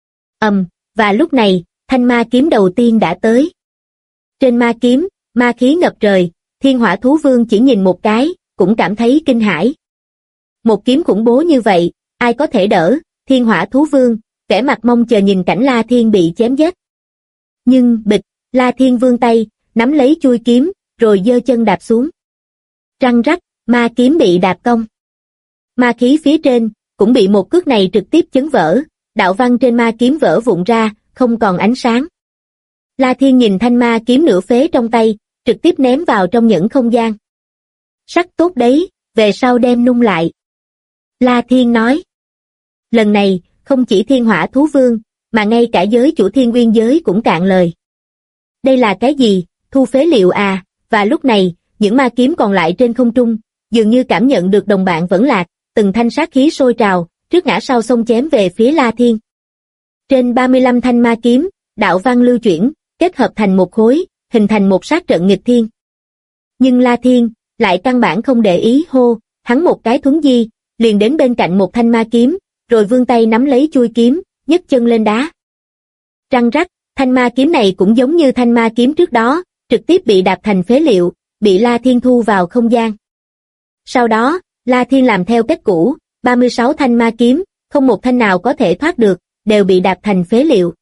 Và lúc này, thanh ma kiếm đầu tiên đã tới. Trên ma kiếm, ma khí ngập trời, Thiên Hỏa Thú Vương chỉ nhìn một cái, cũng cảm thấy kinh hãi. Một kiếm khủng bố như vậy, ai có thể đỡ? Thiên Hỏa Thú Vương, vẻ mặt mong chờ nhìn cảnh La Thiên bị chém giết. Nhưng bịch, La Thiên vươn tay, nắm lấy chuôi kiếm, rồi giơ chân đạp xuống. Răng rắc, ma kiếm bị đạp cong. Ma khí phía trên, cũng bị một cước này trực tiếp chấn vỡ, đạo văn trên ma kiếm vỡ vụn ra, không còn ánh sáng. La Thiên nhìn thanh ma kiếm nửa phế trong tay, trực tiếp ném vào trong nhẫn không gian. Sắc tốt đấy, về sau đem nung lại. La Thiên nói. Lần này, không chỉ Thiên Hỏa Thú Vương, mà ngay cả giới chủ Thiên Nguyên giới cũng cạn lời. Đây là cái gì, thu phế liệu à? Và lúc này, những ma kiếm còn lại trên không trung, dường như cảm nhận được đồng bạn vẫn lạc, từng thanh sát khí sôi trào, trước ngã sau xông chém về phía La Thiên. Trên 35 thanh ma kiếm, đạo văn lưu chuyển, kết hợp thành một khối, hình thành một sát trận nghịch thiên. Nhưng La Thiên, lại căn bản không để ý hô, hắn một cái thuấn di, liền đến bên cạnh một thanh ma kiếm, rồi vươn tay nắm lấy chuôi kiếm, nhấc chân lên đá. Răng rắc, thanh ma kiếm này cũng giống như thanh ma kiếm trước đó, trực tiếp bị đạp thành phế liệu, bị La Thiên thu vào không gian. Sau đó, La Thiên làm theo cách cũ, 36 thanh ma kiếm, không một thanh nào có thể thoát được, đều bị đạp thành phế liệu.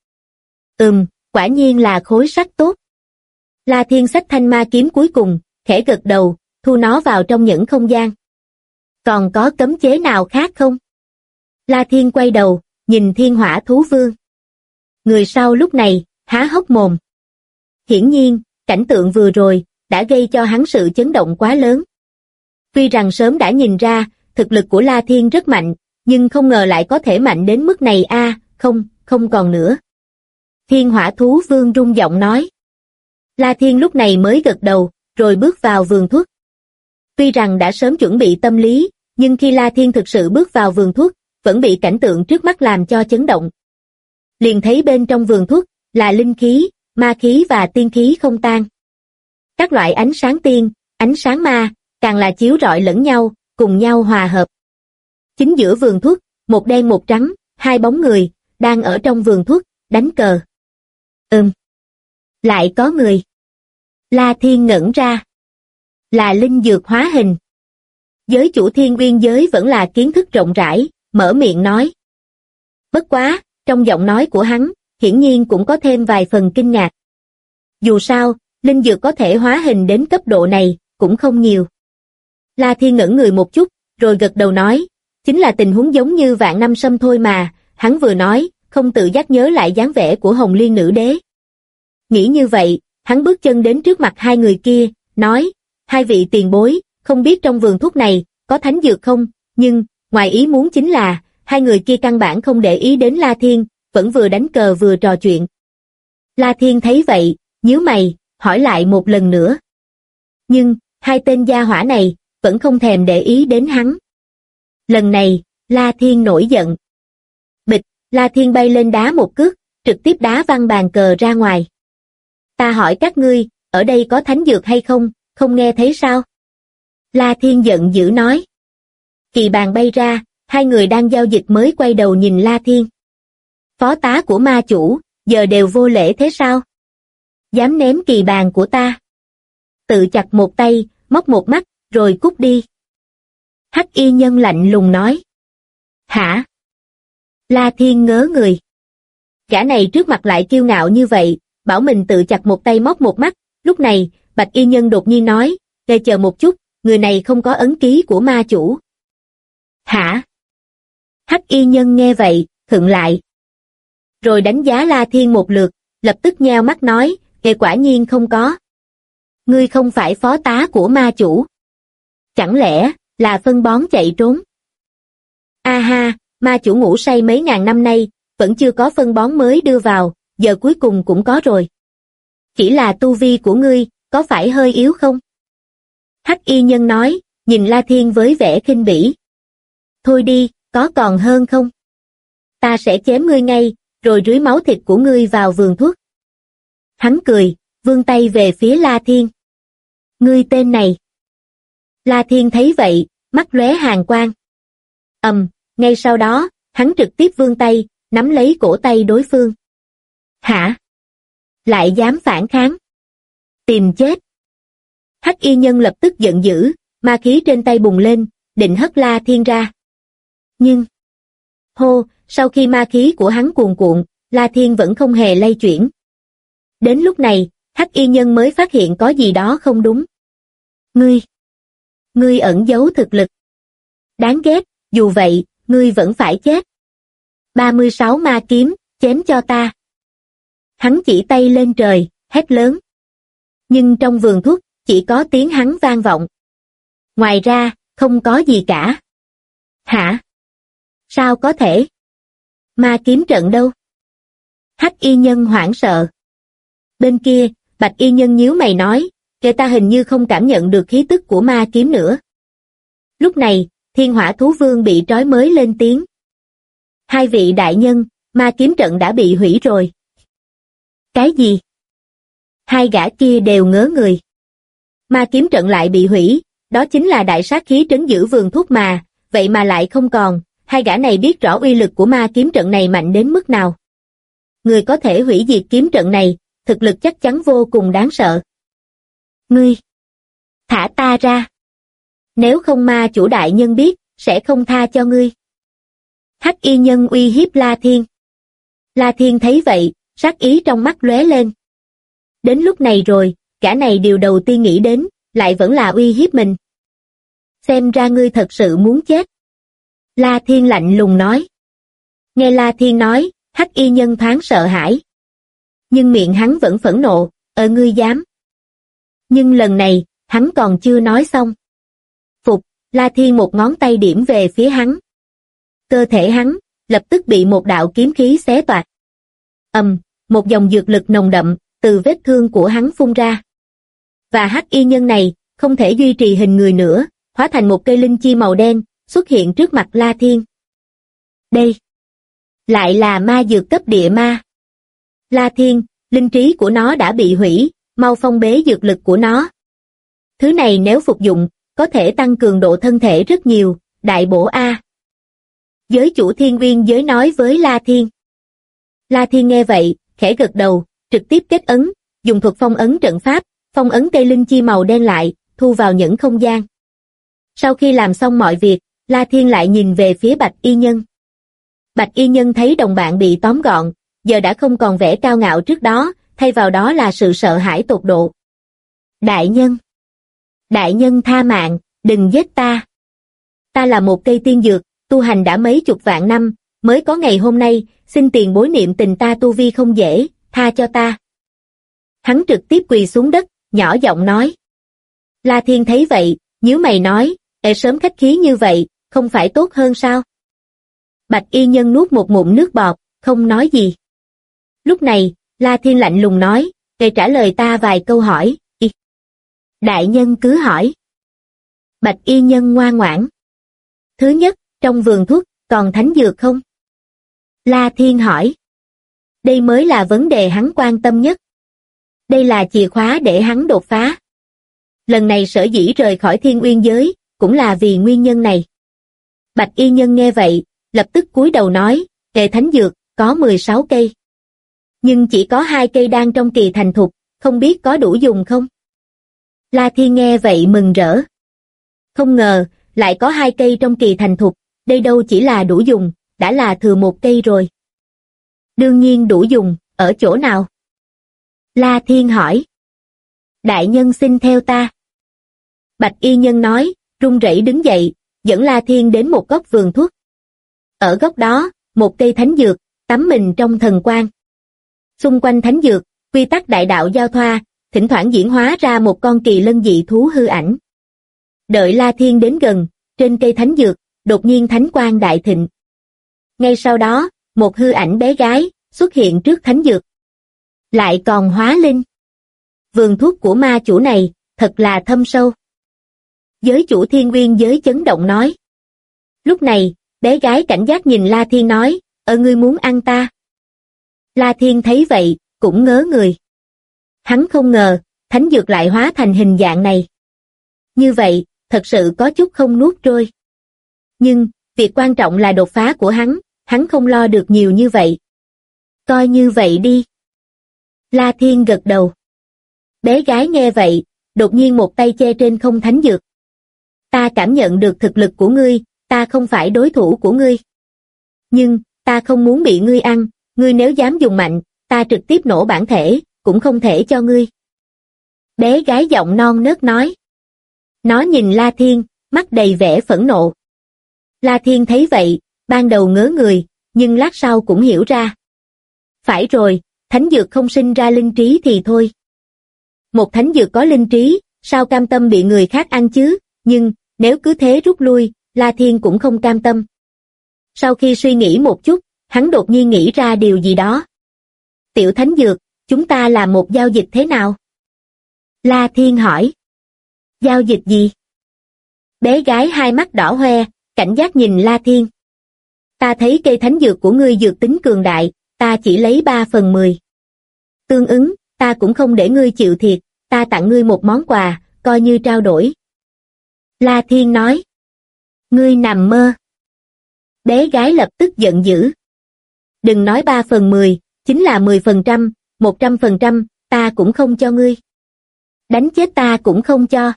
Quả nhiên là khối sắt tốt. La Thiên xách thanh ma kiếm cuối cùng, khẽ gật đầu, thu nó vào trong nhẫn không gian. Còn có cấm chế nào khác không? La Thiên quay đầu, nhìn Thiên Hỏa Thú Vương. Người sau lúc này, há hốc mồm. Hiển nhiên, cảnh tượng vừa rồi, đã gây cho hắn sự chấn động quá lớn. Tuy rằng sớm đã nhìn ra, thực lực của La Thiên rất mạnh, nhưng không ngờ lại có thể mạnh đến mức này a, không còn nữa. Thiên Hỏa Thú Vương rung giọng nói. La Thiên lúc này mới gật đầu, rồi bước vào vườn thuốc. Tuy rằng đã sớm chuẩn bị tâm lý, nhưng khi La Thiên thực sự bước vào vườn thuốc, vẫn bị cảnh tượng trước mắt làm cho chấn động. Liền thấy bên trong vườn thuốc, là linh khí, ma khí và tiên khí không tan. Các loại ánh sáng tiên, ánh sáng ma, càng là chiếu rọi lẫn nhau, cùng nhau hòa hợp. Chính giữa vườn thuốc, một đen một trắng, hai bóng người, đang ở trong vườn thuốc, đánh cờ. Lại có người. La Thiên ngẩn ra. Là linh dược hóa hình. Giới chủ Thiên Uyên giới vẫn là kiến thức rộng rãi, mở miệng nói. Bất quá, trong giọng nói của hắn, hiển nhiên cũng có thêm vài phần kinh ngạc. Dù sao, linh dược có thể hóa hình đến cấp độ này, cũng không nhiều. La Thiên ngẩn người một chút, rồi gật đầu nói, chính là tình huống giống như Vạn Năm Sâm thôi mà, hắn vừa nói, không tự giác nhớ lại dáng vẻ của Hồng Liên Nữ Đế. Nghĩ như vậy, hắn bước chân đến trước mặt hai người kia, nói, hai vị tiền bối, không biết trong vườn thuốc này, có thánh dược không, nhưng, ngoài ý muốn chính là, hai người kia căn bản không để ý đến La Thiên, vẫn vừa đánh cờ vừa trò chuyện. La Thiên thấy vậy, nhíu mày, hỏi lại một lần nữa. Nhưng, hai tên gia hỏa này, vẫn không thèm để ý đến hắn. Lần này, La Thiên nổi giận. Bịch, La Thiên bay lên đá một cước, trực tiếp đá văng bàn cờ ra ngoài. Ta hỏi các ngươi, ở đây có thánh dược hay không, không nghe thấy sao? La Thiên giận dữ nói. Kỳ bàn bay ra, hai người đang giao dịch mới quay đầu nhìn La Thiên. Phó tá của ma chủ, giờ đều vô lễ thế sao? Dám ném kỳ bàn của ta. Tự chặt một tay, móc một mắt, rồi cút đi. Hắc y nhân lạnh lùng nói. Hả? La Thiên ngớ người. Gã này trước mặt lại kiêu ngạo như vậy, bảo mình tự chặt một tay móc một mắt, lúc này, bạch y nhân đột nhiên nói, để chờ một chút, người này không có ấn ký của ma chủ. Hả? Hắc y nhân nghe vậy, khựng lại. Rồi đánh giá La Thiên một lượt, lập tức nheo mắt nói, quả nhiên không có. Ngươi không phải phó tá của ma chủ. Chẳng lẽ, là phân bón chạy trốn? A ha, ma chủ ngủ say mấy ngàn năm nay, vẫn chưa có phân bón mới đưa vào, giờ cuối cùng cũng có rồi. Chỉ là tu vi của ngươi, có phải hơi yếu không? Hắc y nhân nói, nhìn La Thiên với vẻ khinh bỉ. Thôi đi, có còn hơn không? Ta sẽ chém ngươi ngay, rồi rưới máu thịt của ngươi vào vườn thuốc. Hắn cười, vươn tay về phía La Thiên. Ngươi tên này. La Thiên thấy vậy, mắt lóe hàn quang. Ngay sau đó, hắn trực tiếp vươn tay, nắm lấy cổ tay đối phương. Hả? Lại dám phản kháng? Tìm chết. Hắc y nhân lập tức giận dữ, ma khí trên tay bùng lên, định hất La Thiên ra. Nhưng, sau khi ma khí của hắn cuồn cuộn, La Thiên vẫn không hề lay chuyển. Đến lúc này, Hắc y nhân mới phát hiện có gì đó không đúng. Ngươi ẩn giấu thực lực. Đáng ghét, dù vậy, ngươi vẫn phải chết. 36 ma kiếm, chém cho ta. Hắn chỉ tay lên trời, hét lớn. Nhưng trong vườn thuốc, chỉ có tiếng hắn vang vọng. Ngoài ra, không có gì cả. Hả? Sao có thể? Ma kiếm trận đâu? Hắc y nhân hoảng sợ. Bên kia, bạch y nhân nhíu mày nói, kẻ ta hình như không cảm nhận được khí tức của ma kiếm nữa. Lúc này, Thiên Hỏa Thú Vương bị trói mới lên tiếng. Hai vị đại nhân, ma kiếm trận đã bị hủy rồi. Cái gì? Hai gã kia đều ngớ người. Ma kiếm trận lại bị hủy, đó chính là đại sát khí trấn giữ vườn thuốc mà, vậy mà lại không còn, hai gã này biết rõ uy lực của ma kiếm trận này mạnh đến mức nào. Người có thể hủy diệt kiếm trận này, thực lực chắc chắn vô cùng đáng sợ. Ngươi! Thả ta ra! Nếu không ma chủ đại nhân biết, sẽ không tha cho ngươi. Hắc y nhân uy hiếp La Thiên. La Thiên thấy vậy, sát ý trong mắt lóe lên. Đến lúc này rồi, gã này điều đầu tiên nghĩ đến, lại vẫn là uy hiếp mình. Xem ra ngươi thật sự muốn chết. La Thiên lạnh lùng nói. Nghe La Thiên nói, Hắc y nhân thoáng sợ hãi. Nhưng miệng hắn vẫn phẫn nộ, ngươi dám. Nhưng lần này, hắn còn chưa nói xong. Phục, La Thiên một ngón tay điểm về phía hắn. Cơ thể hắn, lập tức bị một đạo kiếm khí xé toạc. Một dòng dược lực nồng đậm, từ vết thương của hắn phun ra. Và Hắc y nhân này, không thể duy trì hình người nữa, hóa thành một cây linh chi màu đen, xuất hiện trước mặt La Thiên. Đây, lại là ma dược cấp địa ma. La Thiên, linh trí của nó đã bị hủy, mau phong bế dược lực của nó. Thứ này nếu phục dụng, có thể tăng cường độ thân thể rất nhiều, đại bổ a. Giới chủ Thiên Uyên giới nói với La Thiên. La Thiên nghe vậy, khẽ gật đầu, trực tiếp kết ấn, dùng thuật phong ấn trận pháp, phong ấn cây linh chi màu đen lại, thu vào nhẫn không gian. Sau khi làm xong mọi việc, La Thiên lại nhìn về phía Bạch Y Nhân. Bạch Y Nhân thấy đồng bạn bị tóm gọn, giờ đã không còn vẻ cao ngạo trước đó, thay vào đó là sự sợ hãi tột độ. Đại nhân tha mạng, đừng giết ta. Ta là một cây tiên dược, tu hành đã mấy chục vạn năm, mới có ngày hôm nay, xin tiền bối niệm tình ta tu vi không dễ, tha cho ta. Hắn trực tiếp quỳ xuống đất, nhỏ giọng nói. La Thiên thấy vậy, nhíu mày nói, sớm khách khí như vậy, không phải tốt hơn sao? Bạch Y Nhân nuốt một ngụm nước bọt, không nói gì. Lúc này, La Thiên lạnh lùng nói, trả lời ta vài câu hỏi. Đại nhân cứ hỏi. Bạch Y Nhân ngoan ngoãn. Thứ nhất, trong vườn thuốc, còn thánh dược không? La Thiên hỏi. Đây mới là vấn đề hắn quan tâm nhất. Đây là chìa khóa để hắn đột phá. Lần này sở dĩ rời khỏi Thiên Uyên giới, cũng là vì nguyên nhân này. Bạch Y Nhân nghe vậy, lập tức cúi đầu nói, thánh dược, có 16 cây. Nhưng chỉ có 2 cây đang trong kỳ thành thục, không biết có đủ dùng không? La Thiên nghe vậy mừng rỡ. Không ngờ, lại có 2 cây trong kỳ thành thục, đây đâu chỉ là đủ dùng, đã là thừa 1 cây rồi. Đương nhiên đủ dùng, ở chỗ nào? La Thiên hỏi. Đại nhân xin theo ta. Bạch Y Nhân nói, run rẩy đứng dậy, dẫn La Thiên đến một góc vườn thuốc. Ở góc đó, một cây thánh dược, tắm mình trong thần quang. Xung quanh thánh dược, quy tắc đại đạo giao thoa, thỉnh thoảng diễn hóa ra một con kỳ lân dị thú hư ảnh. Đợi La Thiên đến gần, trên cây thánh dược, đột nhiên thánh quang đại thịnh. Ngay sau đó, một hư ảnh bé gái xuất hiện trước thánh dược. Lại còn hóa linh. Vườn thuốc của ma chủ này, thật là thâm sâu. Giới chủ Thiên Uyên giới chấn động nói. Lúc này, bé gái cảnh giác nhìn La Thiên nói, ngươi muốn ăn ta? La Thiên thấy vậy, cũng ngớ người. Hắn không ngờ, thánh dược lại hóa thành hình dạng này. Như vậy, thật sự có chút không nuốt trôi. Nhưng, việc quan trọng là đột phá của hắn không lo được nhiều như vậy. Coi như vậy đi. La Thiên gật đầu. Bé gái nghe vậy, đột nhiên một tay che trên không thánh dược. Ta cảm nhận được thực lực của ngươi, ta không phải đối thủ của ngươi. Nhưng, ta không muốn bị ngươi ăn, ngươi nếu dám dùng mạnh, ta trực tiếp nổ bản thể, cũng không thể cho ngươi. Bé gái giọng non nớt nói. Nó nhìn La Thiên, mắt đầy vẻ phẫn nộ. La Thiên thấy vậy, ban đầu ngớ người, nhưng lát sau cũng hiểu ra. Phải rồi, thánh dược không sinh ra linh trí thì thôi. Một thánh dược có linh trí, sao cam tâm bị người khác ăn chứ, nhưng, nếu cứ thế rút lui, La Thiên cũng không cam tâm. Sau khi suy nghĩ một chút, hắn đột nhiên nghĩ ra điều gì đó. Tiểu thánh dược, chúng ta làm một giao dịch thế nào? La Thiên hỏi. Giao dịch gì? Bé gái hai mắt đỏ hoe, cảnh giác nhìn La Thiên. Ta thấy cây thánh dược của ngươi dược tính cường đại, ta chỉ lấy 3/10. Tương ứng, ta cũng không để ngươi chịu thiệt, ta tặng ngươi một món quà, coi như trao đổi. La Thiên nói. Ngươi nằm mơ. Bé gái lập tức giận dữ. Đừng nói 3/10, chính là 10%, 100%, ta cũng không cho ngươi. Đánh chết ta cũng không cho.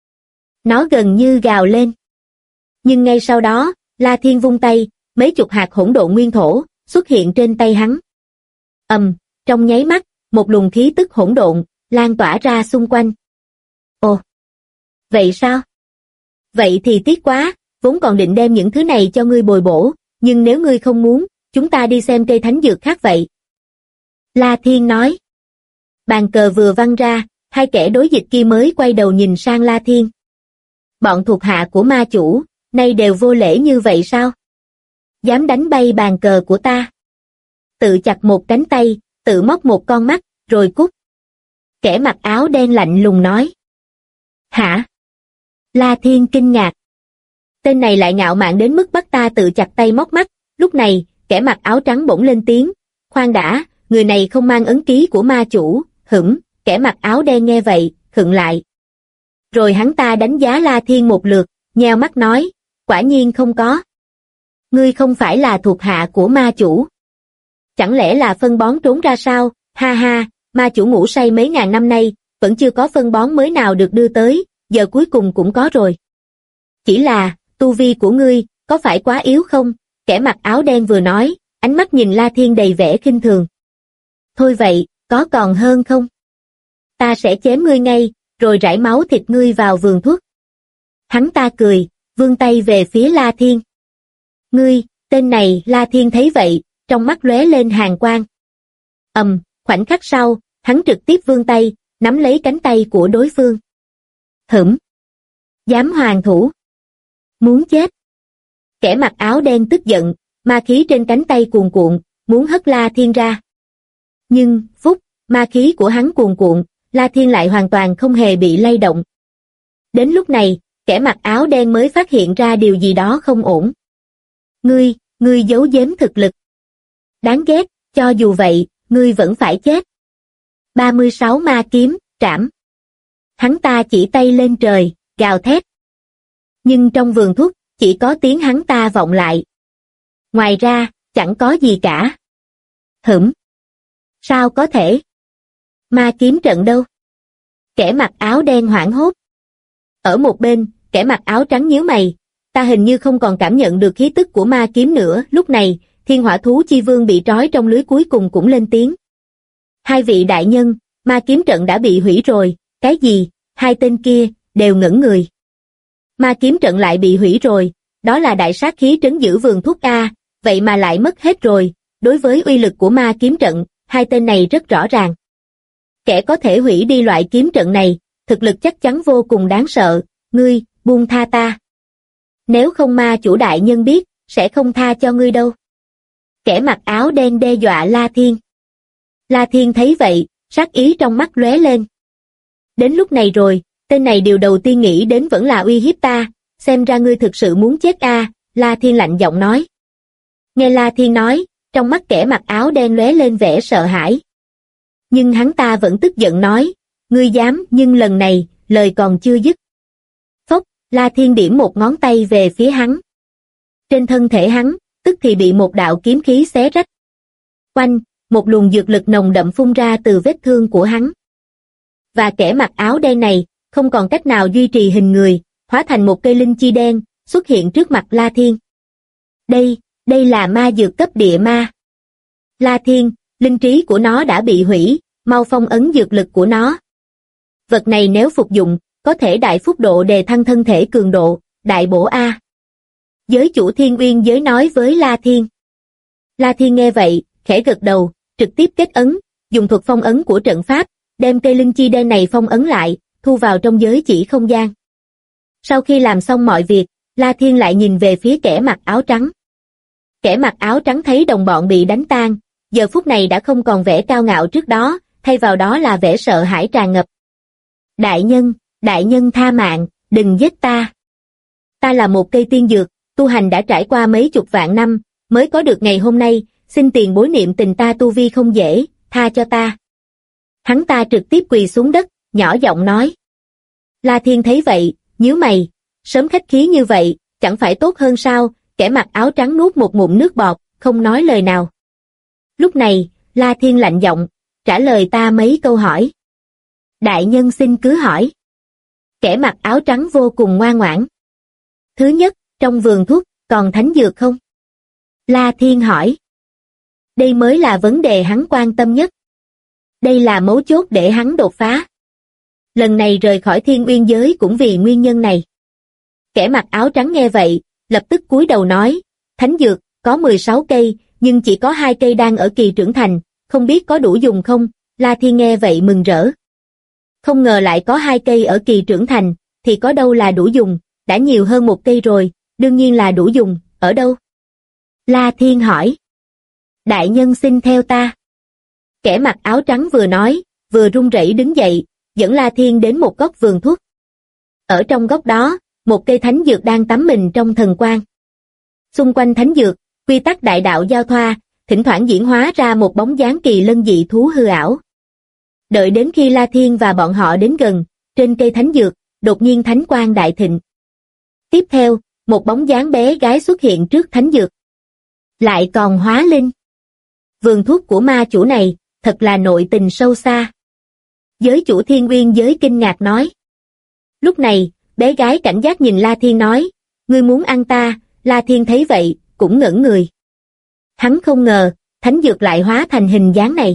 Nó gần như gào lên. Nhưng ngay sau đó, La Thiên vung tay, mấy chục hạt hỗn độn nguyên thổ xuất hiện trên tay hắn. Trong nháy mắt, một luồng khí tức hỗn độn lan tỏa ra xung quanh. Ồ, vậy sao? Vậy thì tiếc quá, vốn còn định đem những thứ này cho ngươi bồi bổ, nhưng nếu ngươi không muốn, chúng ta đi xem cây thánh dược khác vậy. La Thiên nói. Bàn cờ vừa văng ra, hai kẻ đối dịch kia mới quay đầu nhìn sang La Thiên. Bọn thuộc hạ của ma chủ, nay đều vô lễ như vậy sao? Dám đánh bay bàn cờ của ta. Tự chặt một cánh tay, tự móc một con mắt, rồi cút. Kẻ mặc áo đen lạnh lùng nói. Hả? La Thiên kinh ngạc. Tên này lại ngạo mạn đến mức bắt ta tự chặt tay móc mắt. Lúc này, kẻ mặc áo trắng bỗng lên tiếng. Khoan đã, người này không mang ấn ký của ma chủ, kẻ mặc áo đen nghe vậy, khựng lại. Rồi hắn ta đánh giá La Thiên một lượt, nheo mắt nói, quả nhiên không có. Ngươi không phải là thuộc hạ của ma chủ. Chẳng lẽ là phân bón trốn ra sao, ha ha, ma chủ ngủ say mấy ngàn năm nay, vẫn chưa có phân bón mới nào được đưa tới, giờ cuối cùng cũng có rồi. Chỉ là, tu vi của ngươi, có phải quá yếu không? Kẻ mặc áo đen vừa nói, ánh mắt nhìn La Thiên đầy vẻ khinh thường. Thôi vậy, có còn hơn không? Ta sẽ chém ngươi ngay, rồi rải máu thịt ngươi vào vườn thuốc. Hắn ta cười, vươn tay về phía La Thiên. Ngươi, tên này, La Thiên thấy vậy, trong mắt lóe lên hàn quang. Khoảnh khắc sau, hắn trực tiếp vươn tay, nắm lấy cánh tay của đối phương. Dám hoàn thủ. Muốn chết. Kẻ mặc áo đen tức giận, ma khí trên cánh tay cuồn cuộn, muốn hất La Thiên ra. Nhưng, ma khí của hắn cuồn cuộn, La Thiên lại hoàn toàn không hề bị lay động. Đến lúc này, kẻ mặc áo đen mới phát hiện ra điều gì đó không ổn. Ngươi giấu giếm thực lực. Đáng ghét, cho dù vậy, ngươi vẫn phải chết. 36 ma kiếm, trảm. Hắn ta chỉ tay lên trời, gào thét. Nhưng trong vườn thuốc, chỉ có tiếng hắn ta vọng lại. Ngoài ra, chẳng có gì cả. Sao có thể? Ma kiếm trận đâu? Kẻ mặc áo đen hoảng hốt. Ở một bên, kẻ mặc áo trắng nhíu mày. Ta hình như không còn cảm nhận được khí tức của ma kiếm nữa. Lúc này, Thiên Hỏa Thú Chi Vương bị trói trong lưới cuối cùng cũng lên tiếng. Hai vị đại nhân, ma kiếm trận đã bị hủy rồi. Cái gì? Hai tên kia, đều ngẩn người. Ma kiếm trận lại bị hủy rồi, đó là đại sát khí trấn giữ vườn thuốc A, vậy mà lại mất hết rồi. Đối với uy lực của ma kiếm trận, hai tên này rất rõ ràng. Kẻ có thể hủy đi loại kiếm trận này, thực lực chắc chắn vô cùng đáng sợ. Ngươi, buông tha ta. Nếu không ma chủ đại nhân biết, sẽ không tha cho ngươi đâu. Kẻ mặc áo đen đe dọa La Thiên. La Thiên thấy vậy, sát ý trong mắt lóe lên. Đến lúc này rồi, tên này điều đầu tiên nghĩ đến vẫn là uy hiếp ta, xem ra ngươi thực sự muốn chết a, La Thiên lạnh giọng nói. Nghe La Thiên nói, trong mắt kẻ mặc áo đen lóe lên vẻ sợ hãi. Nhưng hắn ta vẫn tức giận nói, ngươi dám, nhưng lần này, lời còn chưa dứt. La Thiên điểm một ngón tay về phía hắn. Trên thân thể hắn, tức thì bị một đạo kiếm khí xé rách. Oanh, một luồng dược lực nồng đậm phun ra từ vết thương của hắn. Và kẻ mặc áo đen này, không còn cách nào duy trì hình người, hóa thành một cây linh chi đen, xuất hiện trước mặt La Thiên. Đây là ma dược cấp địa ma. La Thiên, linh trí của nó đã bị hủy, mau phong ấn dược lực của nó. Vật này nếu phục dụng, có thể đại phúc độ đề thăng thân thể cường độ, đại bổ A. Giới chủ Thiên Uyên giới nói với La Thiên. La Thiên nghe vậy, khẽ gật đầu, trực tiếp kết ấn, dùng thuật phong ấn của trận pháp, đem cây linh chi đen này phong ấn lại, thu vào trong giới chỉ không gian. Sau khi làm xong mọi việc, La Thiên lại nhìn về phía kẻ mặc áo trắng. Kẻ mặc áo trắng thấy đồng bọn bị đánh tan, giờ phút này đã không còn vẻ cao ngạo trước đó, thay vào đó là vẻ sợ hãi tràn ngập. Đại nhân tha mạng, đừng giết ta. Ta là một cây tiên dược, tu hành đã trải qua mấy chục vạn năm, mới có được ngày hôm nay, xin tiền bối niệm tình ta tu vi không dễ, tha cho ta. Hắn ta trực tiếp quỳ xuống đất, nhỏ giọng nói. La Thiên thấy vậy, nhíu mày, sớm khách khí như vậy, chẳng phải tốt hơn sao? Kẻ mặc áo trắng nuốt một ngụm nước bọt, không nói lời nào. Lúc này, La Thiên lạnh giọng, trả lời ta mấy câu hỏi. Đại nhân xin cứ hỏi. Kẻ mặc áo trắng vô cùng ngoan ngoãn. Thứ nhất, trong vườn thuốc, còn thánh dược không? La Thiên hỏi. Đây mới là vấn đề hắn quan tâm nhất. Đây là mấu chốt để hắn đột phá. Lần này rời khỏi Thiên Uyên giới cũng vì nguyên nhân này. Kẻ mặc áo trắng nghe vậy, lập tức cúi đầu nói, thánh dược, có 16 cây, nhưng chỉ có 2 cây đang ở kỳ trưởng thành, không biết có đủ dùng không? La Thiên nghe vậy mừng rỡ. Không ngờ lại có 2 cây ở kỳ trưởng thành, thì có đâu là đủ dùng, đã nhiều hơn 1 cây rồi, đương nhiên là đủ dùng, ở đâu? La Thiên hỏi. Đại nhân xin theo ta. Kẻ mặc áo trắng vừa nói, vừa run rẩy đứng dậy, dẫn La Thiên đến một góc vườn thuốc. Ở trong góc đó, một cây thánh dược đang tắm mình trong thần quang. Xung quanh thánh dược, quy tắc đại đạo giao thoa, thỉnh thoảng diễn hóa ra một bóng dáng kỳ lân dị thú hư ảo. Đợi đến khi La Thiên và bọn họ đến gần, trên cây thánh dược, đột nhiên thánh quang đại thịnh. Tiếp theo, một bóng dáng bé gái xuất hiện trước thánh dược. Lại còn hóa linh. Vườn thuốc của ma chủ này, thật là nội tình sâu xa. Giới chủ Thiên Uyên giới kinh ngạc nói. Lúc này, bé gái cảnh giác nhìn La Thiên nói, ngươi muốn ăn ta. La Thiên thấy vậy, cũng ngẩn người. Hắn không ngờ, thánh dược lại hóa thành hình dáng này.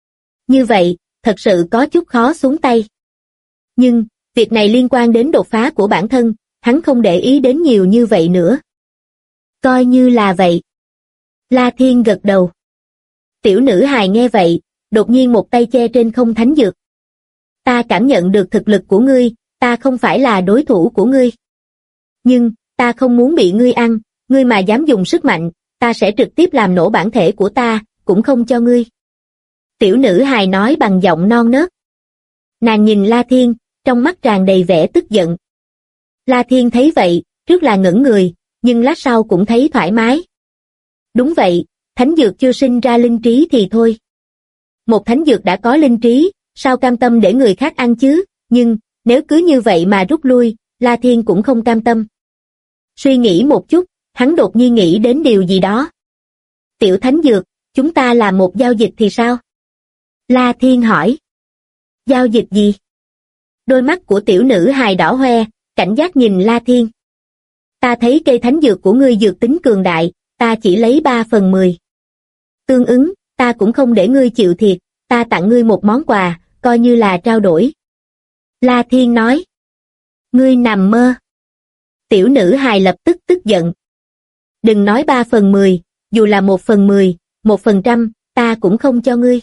Như vậy, thật sự có chút khó xuống tay. Nhưng, việc này liên quan đến đột phá của bản thân, hắn không để ý đến nhiều như vậy nữa. Coi như là vậy. La Thiên gật đầu. Tiểu nữ hài nghe vậy, đột nhiên một tay che trên không thánh dược. Ta cảm nhận được thực lực của ngươi, ta không phải là đối thủ của ngươi. Nhưng, ta không muốn bị ngươi ăn, ngươi mà dám dùng sức mạnh, ta sẽ trực tiếp làm nổ bản thể của ta, cũng không cho ngươi. Tiểu nữ hài nói bằng giọng non nớt. Nàng nhìn La Thiên, trong mắt tràn đầy vẻ tức giận. La Thiên thấy vậy, trước là ngẩn người, nhưng lát sau cũng thấy thoải mái. Đúng vậy, thánh dược chưa sinh ra linh trí thì thôi. Một thánh dược đã có linh trí, sao cam tâm để người khác ăn chứ, nhưng, nếu cứ như vậy mà rút lui, La Thiên cũng không cam tâm. Suy nghĩ một chút, hắn đột nhiên nghĩ đến điều gì đó. Tiểu thánh dược, chúng ta làm một giao dịch thì sao? La Thiên hỏi. Giao dịch gì? Đôi mắt của tiểu nữ hài đỏ hoe, cảnh giác nhìn La Thiên. Ta thấy cây thánh dược của ngươi dược tính cường đại, ta chỉ lấy 3/10. Tương ứng, ta cũng không để ngươi chịu thiệt, ta tặng ngươi một món quà, coi như là trao đổi. La Thiên nói. Ngươi nằm mơ. Tiểu nữ hài lập tức tức giận. Đừng nói 3/10, dù là 1/10, 1%, ta cũng không cho ngươi.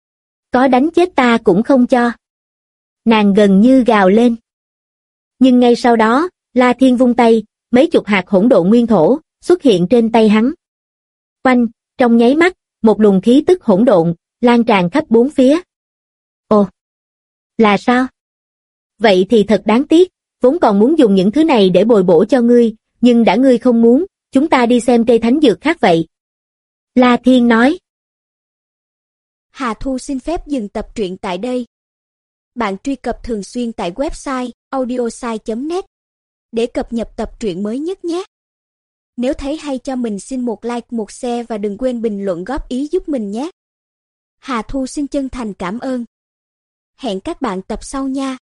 Có đánh chết ta cũng không cho. Nàng gần như gào lên. Nhưng ngay sau đó, La Thiên vung tay, mấy chục hạt hỗn độn nguyên thổ xuất hiện trên tay hắn. Oanh, trong nháy mắt, một luồng khí tức hỗn độn lan tràn khắp bốn phía. Ồ, là sao? Vậy thì thật đáng tiếc, vốn còn muốn dùng những thứ này để bồi bổ cho ngươi, nhưng đã ngươi không muốn, chúng ta đi xem cây thánh dược khác vậy. La Thiên nói. Hà Thu xin phép dừng tập truyện tại đây. Bạn truy cập thường xuyên tại website audiosai.net để cập nhật tập truyện mới nhất nhé. Nếu thấy hay cho mình xin một like, một share và đừng quên bình luận góp ý giúp mình nhé. Hà Thu xin chân thành cảm ơn. Hẹn các bạn tập sau nha.